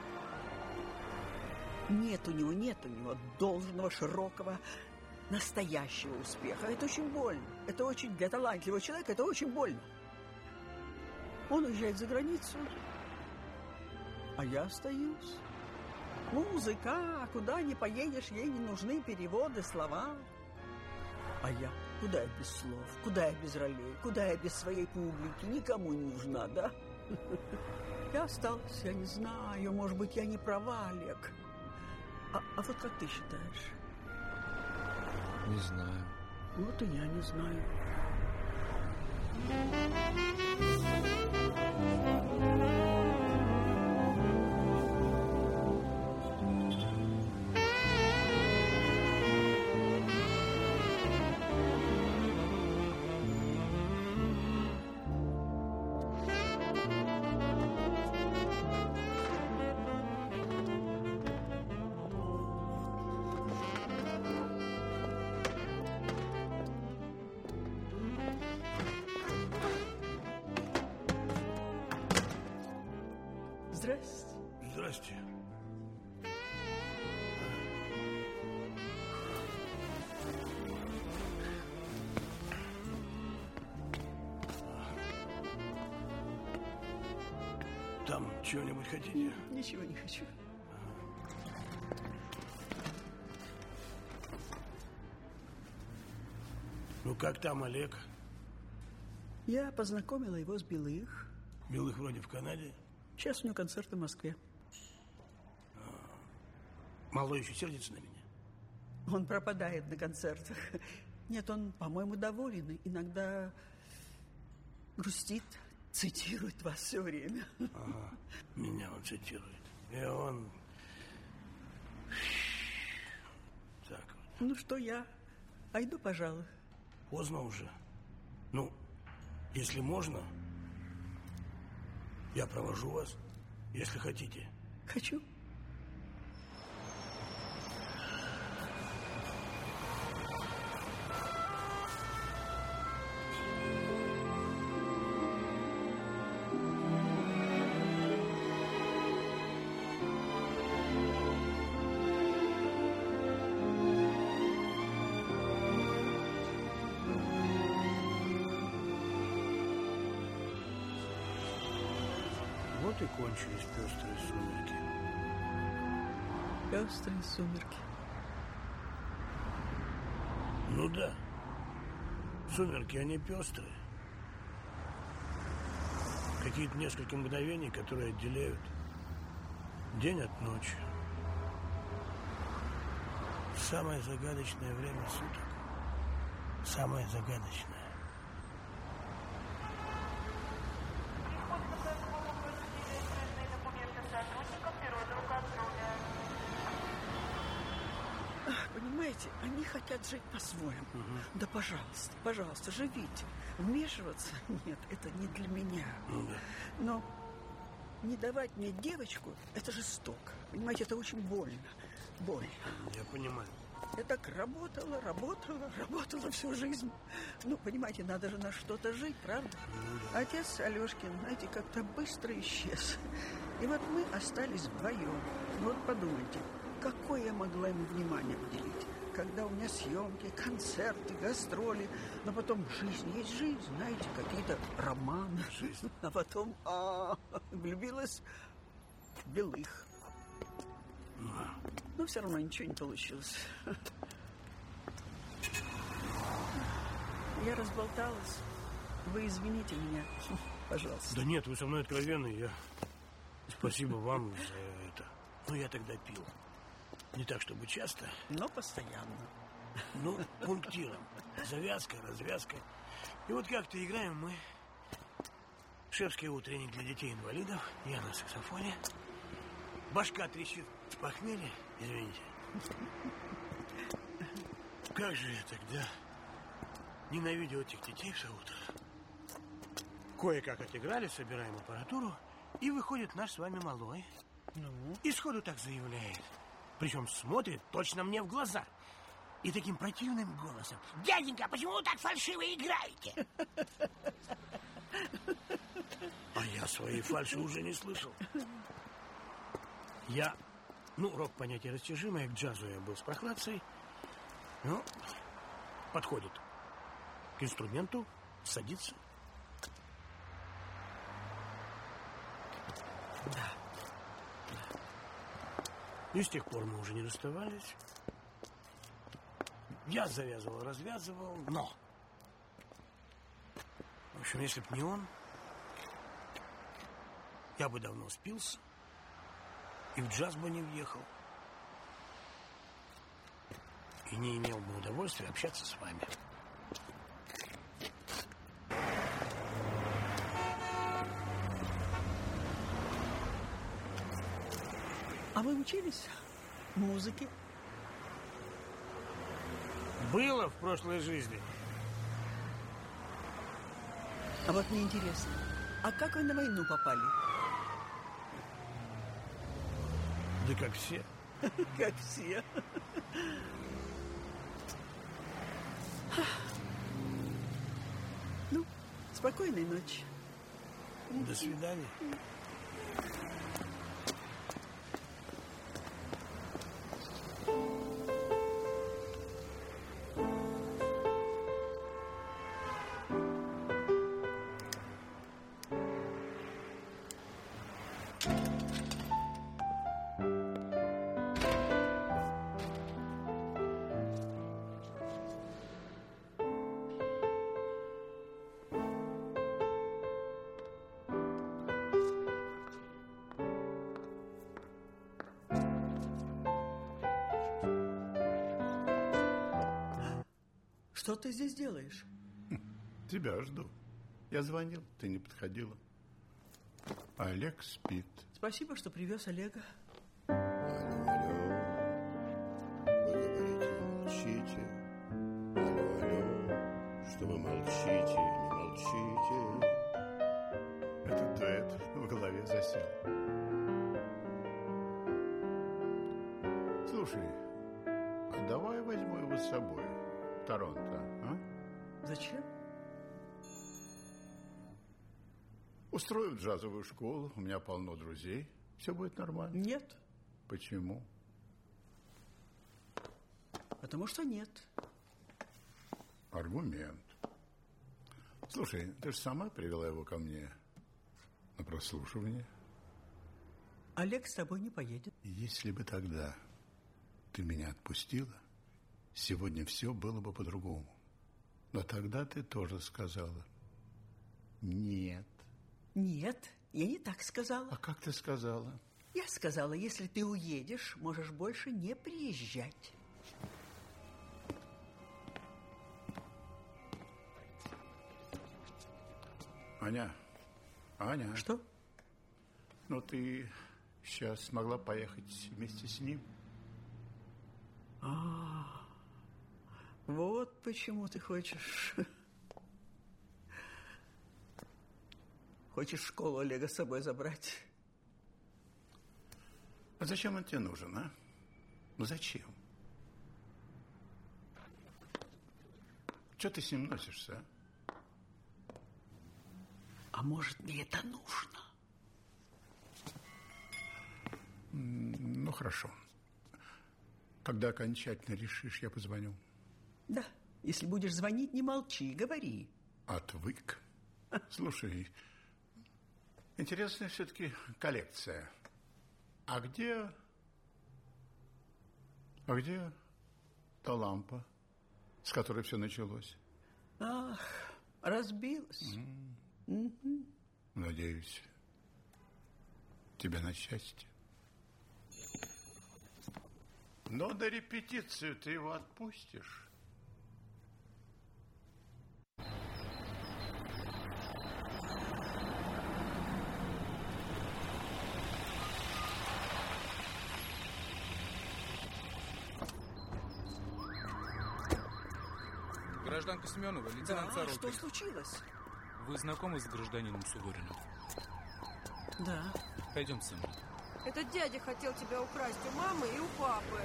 Нет у него, нет у него должного, широкого, настоящего успеха. Это очень больно. Это очень, для талантливого человека, это очень больно. Он уезжает за границу, а я остаюсь. Музыка, куда не поедешь, ей не нужны переводы, слова. А я, куда я без слов, куда я без ролей, куда я без своей публики, никому не нужна, да? Я осталась, я не знаю, может быть, я не права, Олег. А, а вот как ты считаешь? Не знаю. Вот и я не знаю. скорости. Там чего-нибудь хотите? Ничего не хочу. Ну, как там Олег? Я познакомила его с Белых. Белых вроде в Канаде. Сейчас у него концерт в Москве. Малой еще сердится на меня? Он пропадает на концертах. Нет, он, по-моему, доволен. и Иногда грустит, цитирует вас все время. Ага, меня он цитирует. И он... Так вот. Ну что, я пойду, пожалуй. Поздно уже. Ну, если можно, я провожу вас, если хотите. Хочу. Вот и кончились пестрые сумерки. Пестрые сумерки. Ну да. Сумерки, они пестрые. Какие-то несколько мгновений, которые отделяют день от ночи. Самое загадочное время суток. Самое загадочное. Понимаете, они хотят жить по-своему. Угу. Да, пожалуйста, пожалуйста, живите. Вмешиваться? Нет, это не для меня. Ну, да. Но не давать мне девочку, это жестоко. Понимаете, это очень больно. Больно. Я понимаю. Я так работала, работала, работала всю жизнь. Ну, понимаете, надо же на что-то жить, правда? Ну, да. Отец Алешкин, знаете, как-то быстро исчез. И вот мы остались вдвоем. Ну, вот подумайте, какое я могла ему внимание уделить? Когда у меня съемки, концерты, гастроли, но потом жизнь есть жизнь, знаете, какие-то романы. Жизнь. А потом а, влюбилась в Белых. Но все равно ничего не получилось. Я разболталась. Вы извините меня, пожалуйста. Да нет, вы со мной откровенны. Я... Спасибо вам за это. Ну, я тогда пил. Не так, чтобы часто. Но постоянно. Ну, пунктиром. Завязка, развязка. И вот как-то играем мы. Шефский утренник для детей-инвалидов. Я на саксофоне. Башка трещит с похмелья. Извините. Как же я тогда ненавидел этих детей все утро. Кое-как отыграли, собираем аппаратуру. И выходит наш с вами малой. Ну? И сходу так заявляет. Причем смотрит точно мне в глаза. И таким противным голосом: дяденька, а почему вы так фальшиво играете? А я своей фальши уже не слышал. Я, ну, рок понятие растяжимое, к джазу я был с прохладцей. Ну, подходит к инструменту, садится. Да. И с тех пор мы уже не расставались. Я завязывал, развязывал, но... В общем, если б не он, я бы давно спился и в джаз бы не въехал. И не имел бы удовольствия общаться с вами. А вы учились музыке? Было в прошлой жизни. А вот мне интересно, а как вы на войну попали? Да как все. Как все. Ну, спокойной ночи. До свидания. Что ты здесь делаешь? Тебя жду. Я звонил, ты не подходила. Олег спит. Спасибо, что привез Олега. Алло, алло. Вы говорите, молчите. Алло, алло. Что вы молчите, не молчите. Этот дуэт в голове засел. Слушай, а давай возьму его с собой в Торонто, а? Зачем? Устрою в джазовую школу, у меня полно друзей. Все будет нормально. Нет. Почему? Потому что нет. Аргумент. Слушай, ты же сама привела его ко мне на прослушивание. Олег с тобой не поедет. Если бы тогда ты меня отпустила, сегодня все было бы по-другому. Но тогда ты тоже сказала нет. Нет, я не так сказала. А как ты сказала? Я сказала, если ты уедешь, можешь больше не приезжать. Аня, Аня. Что? Ну, ты сейчас могла поехать вместе с ним? А, вот почему ты хочешь... Хочешь в школу Олега с собой забрать? А зачем он тебе нужен, а? Ну, зачем? Чего ты с ним носишься, а? А может, мне это нужно? Ну, хорошо. Когда окончательно решишь, я позвоню. Да. Если будешь звонить, не молчи, говори. Отвык. Слушай, интересная все-таки коллекция. А где... А где та лампа, с которой все началось? Ах, разбилась. Mm. Угу. Надеюсь, тебе на счастье. Но до репетиции ты его отпустишь. Гражданка Семенова, лейтенант Да, Сорокин. что случилось? Вы знакомы с гражданином Сувориным? Да. Пойдем со мной. Этот дядя хотел тебя украсть у мамы и у папы.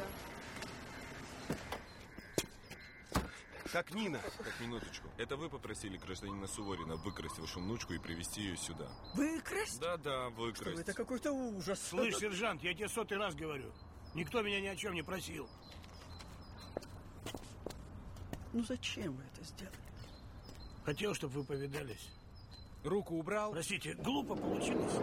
Так, Нина. Так, минуточку. Это вы попросили гражданина Суворина выкрасть вашу внучку и привезти ее сюда? Выкрасть? Да-да, выкрасть. Что, это какой-то ужас. Слышь, сержант, я тебе сотый раз говорю. Никто меня ни о чем не просил. Ну зачем вы это сделали? Хотел, чтобы вы повидались. Руку убрал? Простите, глупо получилось.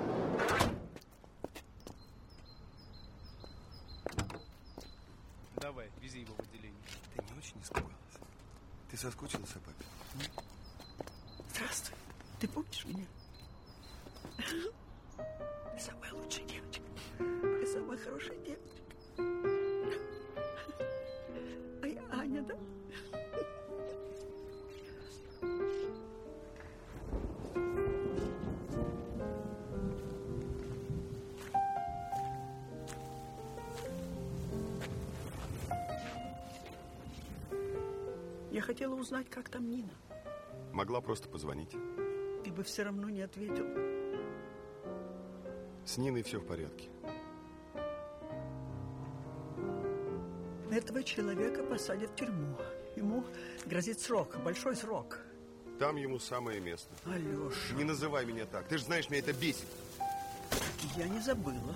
Давай, вези его в отделение. Ты не очень испугалась? Ты соскучилась о папе? Здравствуй. Ты помнишь меня? Ты самая лучшая девочка. Ты самая хорошая девочка. А я Аня, да? Я хотела узнать, как там Нина. Могла просто позвонить. Ты бы все равно не ответил. С Ниной все в порядке. Этого человека посадят в тюрьму. Ему грозит срок, большой срок. Там ему самое место. Алеша. Не называй меня так. Ты же знаешь, меня это бесит. Я не забыла.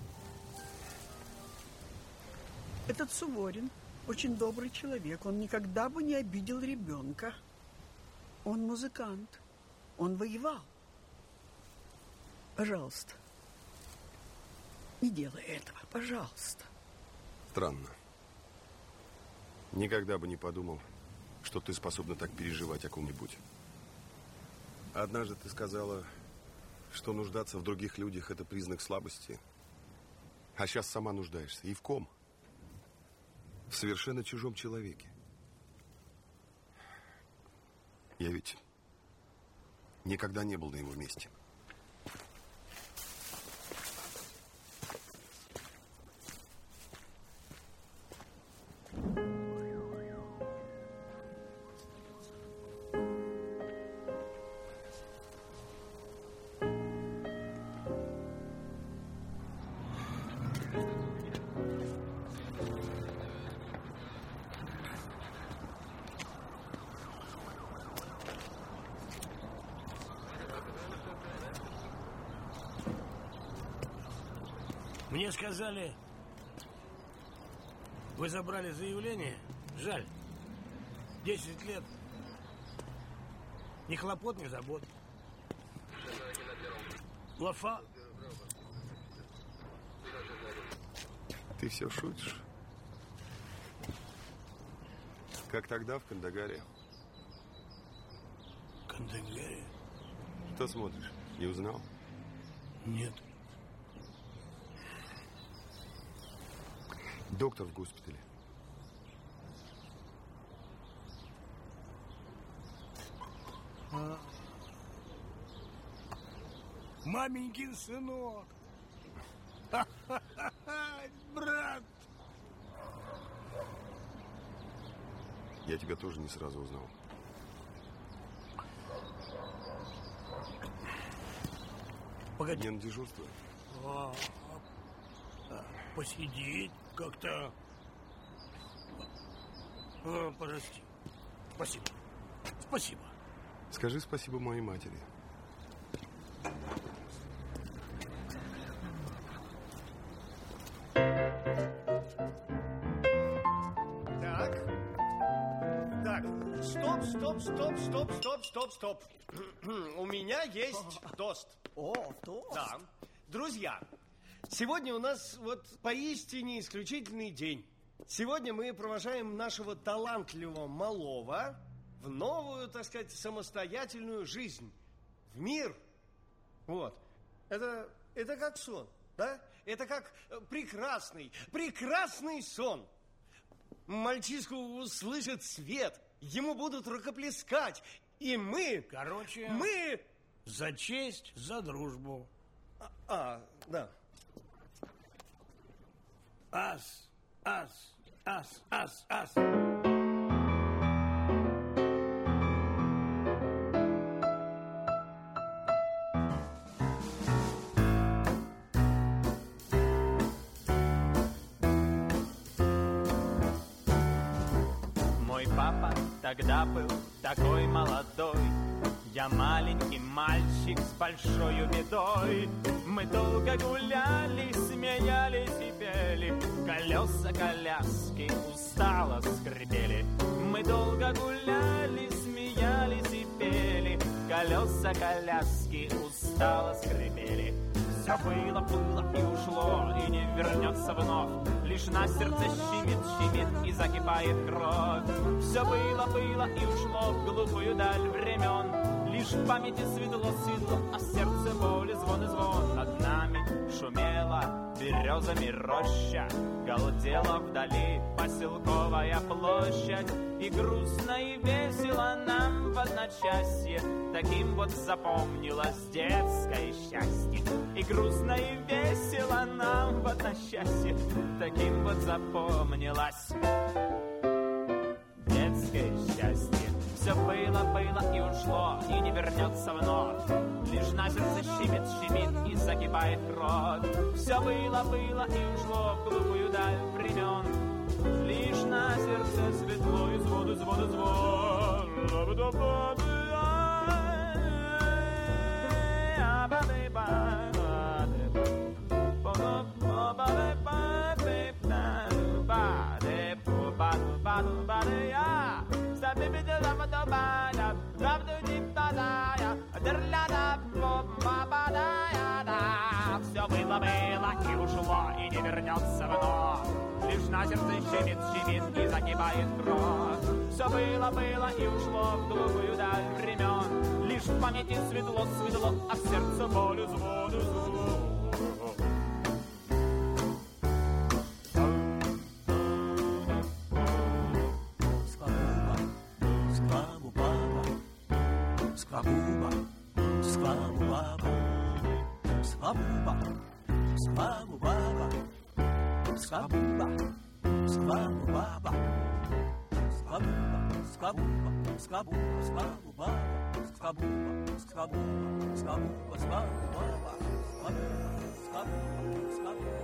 Этот Суворин очень добрый человек. Он никогда бы не обидел ребенка. Он музыкант. Он воевал. Пожалуйста. Не делай этого, пожалуйста. Странно. Никогда бы не подумал, что ты способна так переживать о ком-нибудь. Однажды ты сказала, что нуждаться в других людях – это признак слабости. А сейчас сама нуждаешься. И в ком? В совершенно чужом человеке. Я ведь никогда не был на его месте. Мне сказали, вы забрали заявление. Жаль. Десять лет. Ни хлопот, ни забот. Лафа. Ты все шутишь? Как тогда в Кандагаре? Кандагаре? Что смотришь? Не узнал? Нет. Доктор в госпитале. А. Маменькин сынок. Брат. Я тебя тоже не сразу узнал. Погоди. Не на дежурство? А, а, посидеть как-то... А, прости. Спасибо. Спасибо. Скажи спасибо моей матери. Так. Так. Стоп, стоп, стоп, стоп, стоп, стоп, стоп. У меня есть тост. О, тост. Да. Друзья, сегодня у нас вот поистине исключительный день. Сегодня мы провожаем нашего талантливого малого в новую, так сказать, самостоятельную жизнь. В мир. Вот. Это, это как сон, да? Это как прекрасный, прекрасный сон. Мальчишка услышит свет, ему будут рукоплескать, и мы... Короче, мы... За честь, за дружбу. А, а да. Ас, ас, ас, ас, ас. Мой папа тогда был такой молодой. Я маленький мальчик с большой бедой. Мы долго гуляли, смеялись и пели. Колеса коляски устало скрипели. Мы долго гуляли, смеялись и пели. Колеса коляски устало скрипели. Все было, было и ушло, и не вернется вновь. Лишь на сердце щемит, щемит и закипает кровь. Все было, было и ушло в глупую даль времен. Лишь в памяти светло, светло, а в сердце боли звон и звон. Над нами шумела березами роща, галдела вдали поселковая площадь. И грустно и весело нам в одночасье, таким вот запомнилось детское счастье. И грустно и весело нам в одночасье, таким вот запомнилось детское счастье. Все было, было и ушло, и не вернется вновь. Лишь на сердце щемит, щемит и закипает кровь. Все было, было и ушло в глупую даль времен. Лишь на сердце светло и звон, и звон, и звон. Все было, было и ушло, и не вернется вновь. Лишь на сердце щемит, щемит и загибает кровь. Все было, было и ушло в глупую даль времен. Лишь в памяти светло, светло, а в сердце боль, звон, звон. Сквагу, папа, сквабуба, сквабубаба, сквабуба, сквабубаба, сквабуба, сквабуба, сквабуба, сквабубаба, сквабуба, сквабуба, сквабуба, сквабубаба, сквабуба, сквабуба.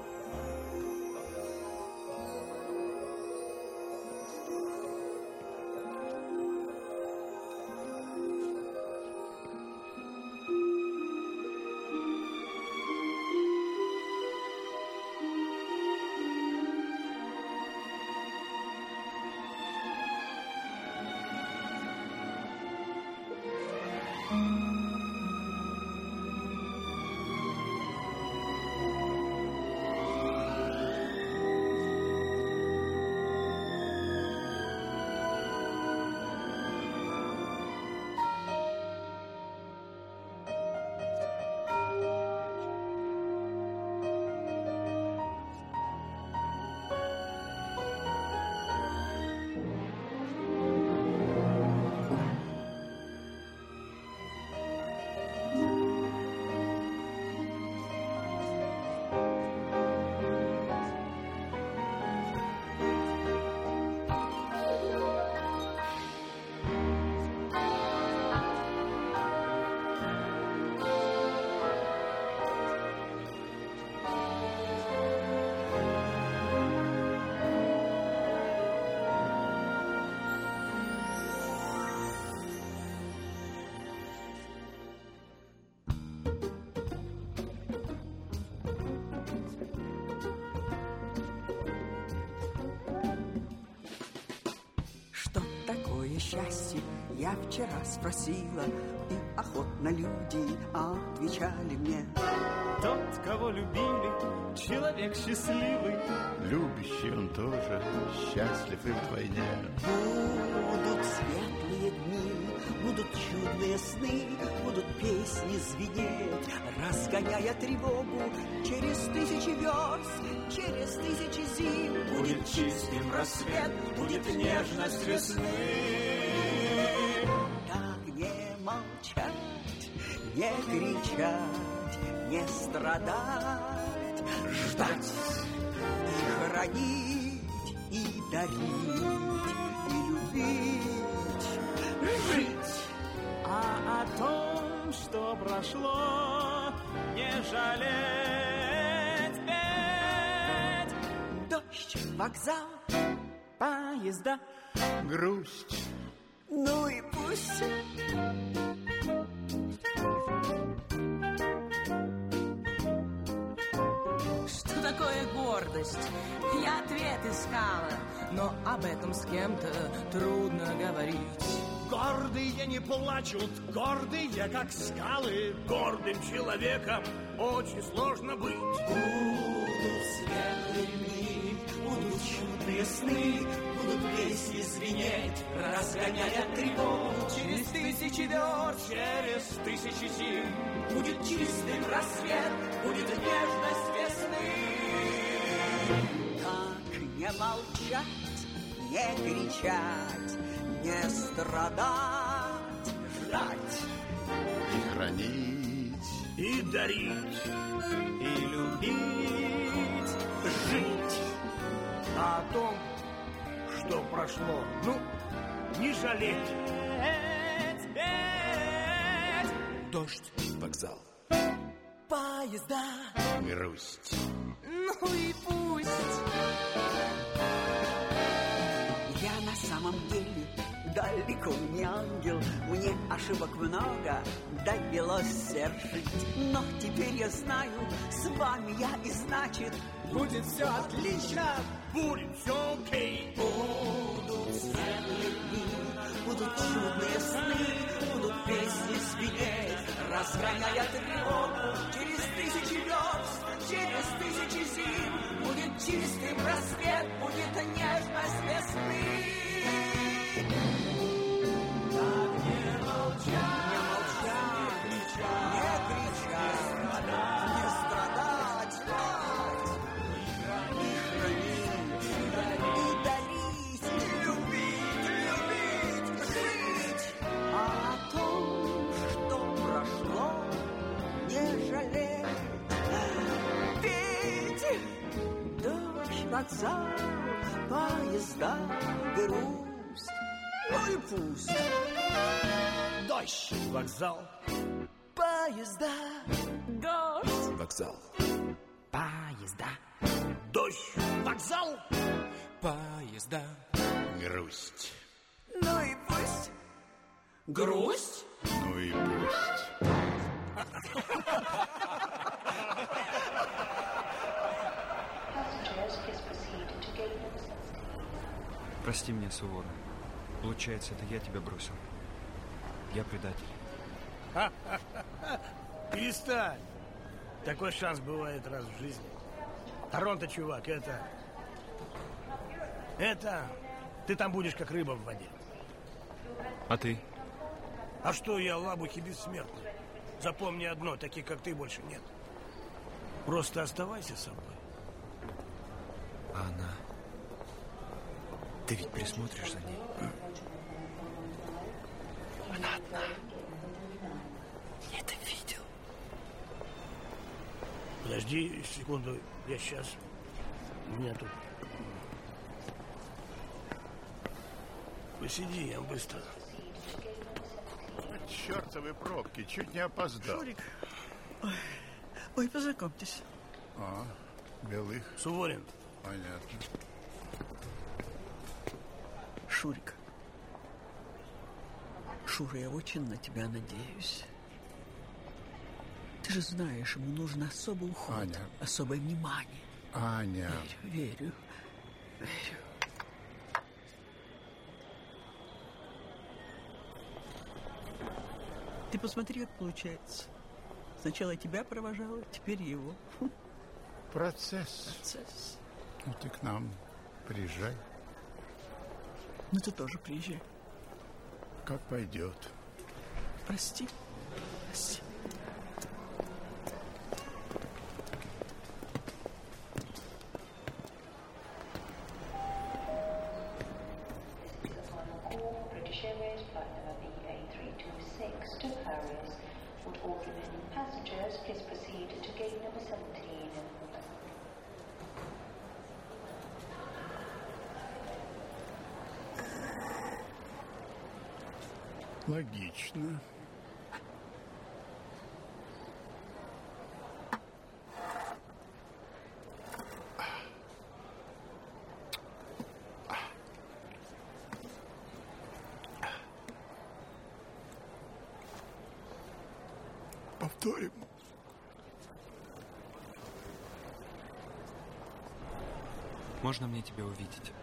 Счастье, я вчера спросила, и охотно люди отвечали мне. Тот, кого любили, человек счастливый. Любящий он тоже счастлив и вдвойне. Будут светлые дни, будут чудные сны, будут песни звенеть, разгоняя тревогу через тысячи верст, через тысячи зим. Будет чистым рассвет, будет нежность весны. Так не молчать, не кричать, не страдать, ждать и хранить, и дарить, и любить, жить. А о том, что прошло, не жалеть, петь. Дождь, вокзал, поезда, грусть. Ну и пусть. Что такое гордость? Я ответ искала, но об этом с кем-то трудно говорить. Гордые не плачут, гордые как скалы. Гордым человеком очень сложно быть. Будут светлые дни, будут чудные сны, будут песни звенеть, разгоняя тревогу через тысячи верст, через тысячи зим. Будет чистым рассвет, будет нежность весны. Так не молчать, не кричать, не страдать, ждать и хранить, и дарить, и любить, жить. А о том, что прошло, ну, не жалеть. Дождь, вокзал, поезда, грусть. Ну и пусть. Я на самом деле далеко не ангел, мне ошибок много довелось совершить. Но теперь я знаю, с вами я и значит будет все отлично, будет все окей. Будут светлые дни, будут чудные сны, будут песни звенеть, разгоняя тревогу через тысячи верст, через тысячи зим. Будет чистым рассвет, будет нежность весны. так не молчать, Не молчать, не кричать, не страдать, ждать и хранить, и дарить, и любить, любить, жить. А о том, что прошло, не жалеть. вокзал, поезда, грусть. Ну и пусть. Дождь, вокзал, поезда, дождь, вокзал, поезда, дождь, вокзал, поезда, грусть. Ну и пусть. Грусть? Ну и пусть. Прости меня, Сувора. Получается, это я тебя бросил. Я предатель. Перестань. Такой шанс бывает раз в жизни. Торонто, чувак, это... Это... Ты там будешь как рыба в воде. А ты? А что, я лабухи бессмертный. Запомни одно, таких как ты больше нет. Просто оставайся собой. А она? Ты ведь присмотришь за ней? Она одна. Я это видел. Подожди секунду, я сейчас. У меня тут. Посиди, я быстро. Чертовы пробки, чуть не опоздал. Шурик. Ой, ой, познакомьтесь. А, Белых. Суворин. Понятно. Шурик. Шура, я очень на тебя надеюсь. Ты же знаешь, ему нужен особый уход, Аня. особое внимание. Аня. Верю, верю, верю. Ты посмотри, как получается. Сначала я тебя провожала, теперь его. Процесс. Процесс. Ну ты к нам приезжай. Ну ты тоже приезжай. Как пойдет. Прости. Прости. Логично. Повторим. Можно мне тебя увидеть?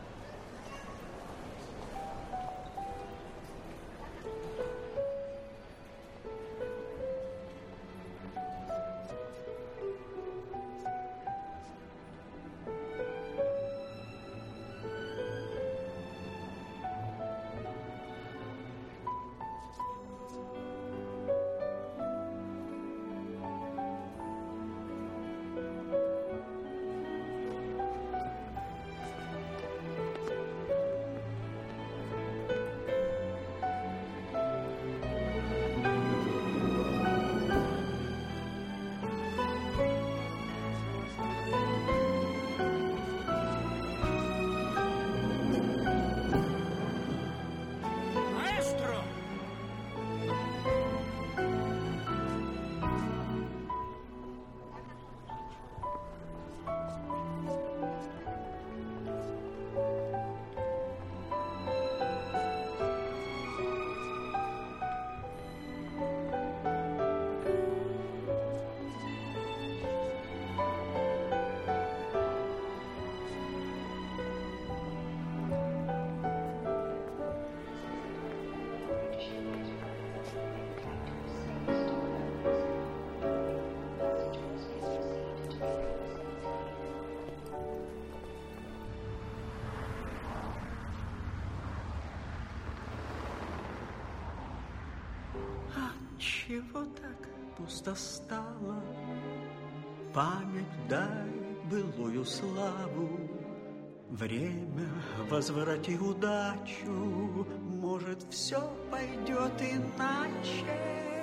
Чего так пусто стало? Память дай былую славу. Время возврати удачу. Может, все пойдет иначе.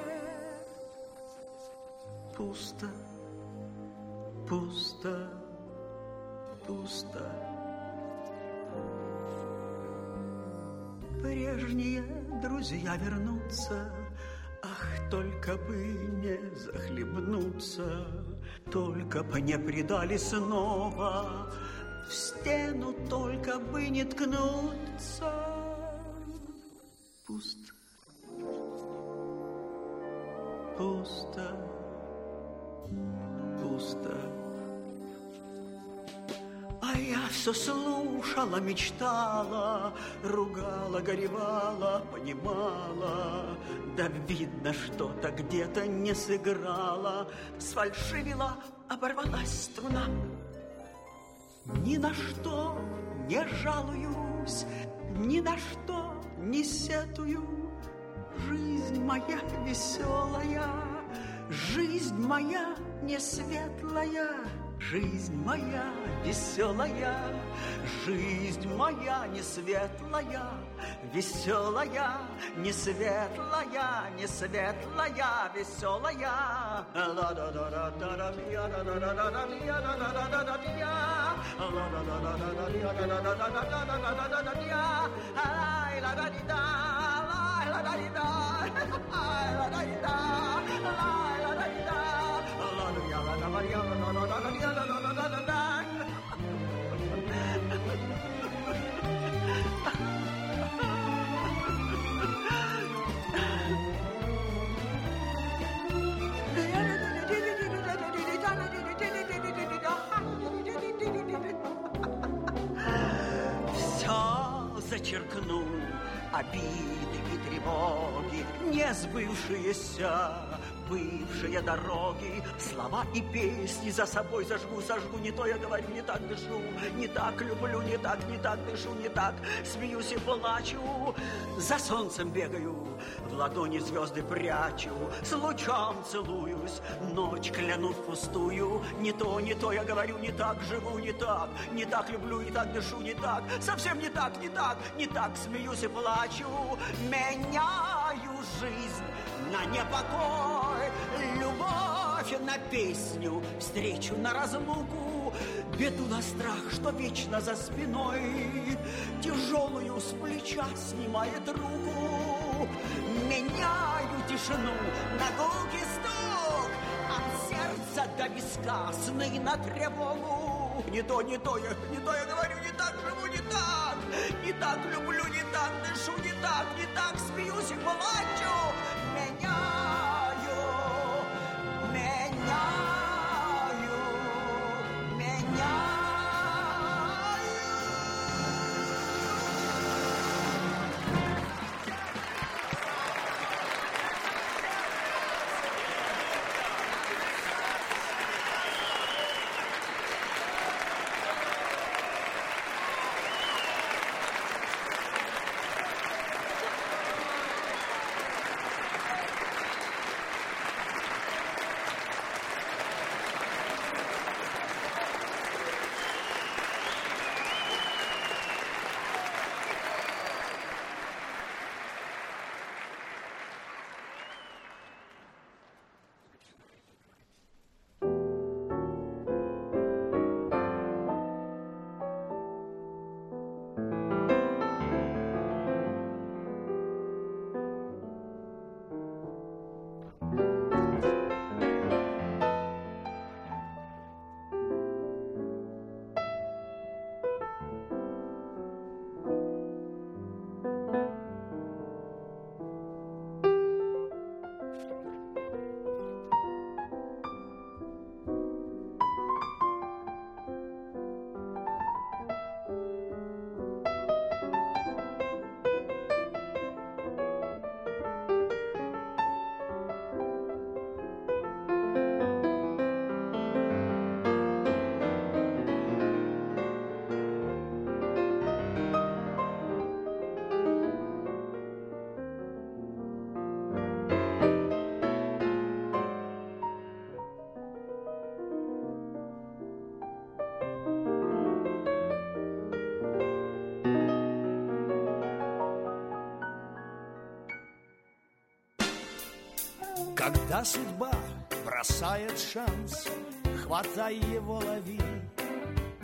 Пусто, пусто, пусто. прежние друзья вернутся. Ах, только бы не захлебнуться, только бы не предали снова, в стену только бы не ткнуться. Пусто, пусто, пусто. А я все слушала, мечтала, ругала, горевала, понимала. Да видно, что-то где-то не сыграла, сфальшивила, оборвалась струна. Ни на что не жалуюсь, ни на что не сетую. Жизнь моя веселая, жизнь моя не светлая. Жизнь моя веселая, жизнь моя не светлая, веселая, не светлая, не светлая, веселая. Все зачеркну, обиды и тревоги, не сбывшиеся, бывшие дороги, слова и песни за собой зажгу, зажгу. Не то я говорю, не так дышу, не так люблю, не так, не так дышу, не так смеюсь и плачу. За солнцем бегаю, в ладони звезды прячу, с лучом целуюсь, ночь кляну впустую. Не то, не то я говорю, не так живу, не так, не так люблю, не так дышу, не так, совсем не так, не так, не так смеюсь и плачу. Меняю жизнь на непокой, любовь на песню, встречу на разлуку, беду на страх, что вечно за спиной, тяжелую с плеча снимает руку. Меняю тишину на гулкий стук, от сердца до виска, сны на тревогу. Не то, не то я, не то я говорю, не так живу, не так, не так люблю, не так дышу, не так, не так смеюсь и плачу. Меняю, меняю, меняю. Когда судьба бросает шанс, хватай его, лови.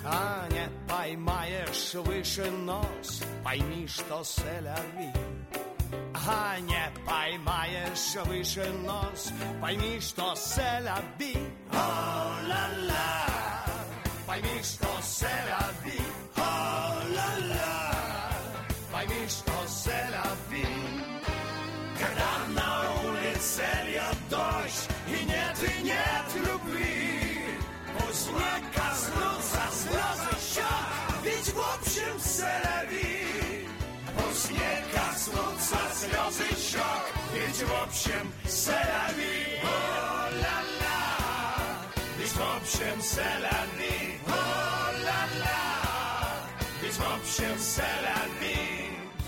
а не поймаешь выше нос, пойми, что селяви. А не поймаешь выше нос, пойми, что селяви. О-ла-ла, пойми, что селяви. О-ла-ла, пойми, что селяви. Когда на улице льет дождь, и нет, и нет любви, пусть не коснутся слезы щек, ведь в общем селяви. Пусть не коснутся слезы щек, ведь в общем селяви. О-ла-ла, ведь в общем селяви. О-ла-ла, ведь в общем селяви.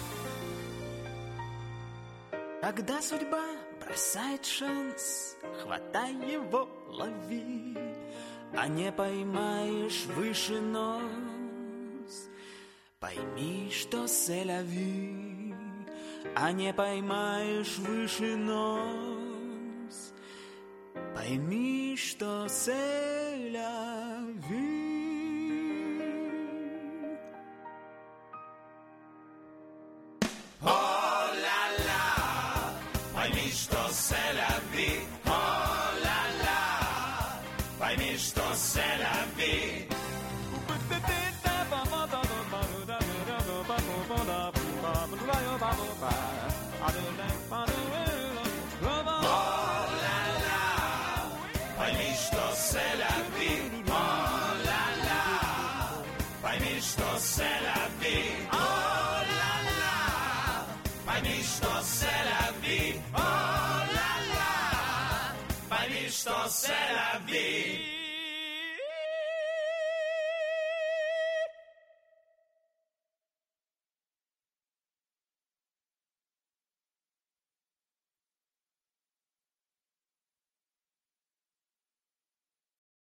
Когда судьба бросает шанс, хватай его, лови, а не поймаешь выше нос, пойми, что селяви. А не поймаешь выше нос, пойми, что селяви. Пойми, что селяви, о-ла-ла, пойми, что селяви. О-ла-ла, пойми, что селяви, о-ла-ла, пойми, что селяви, о-ла-ла, пойми, что селяви. Oh la la, пойми, что селяви.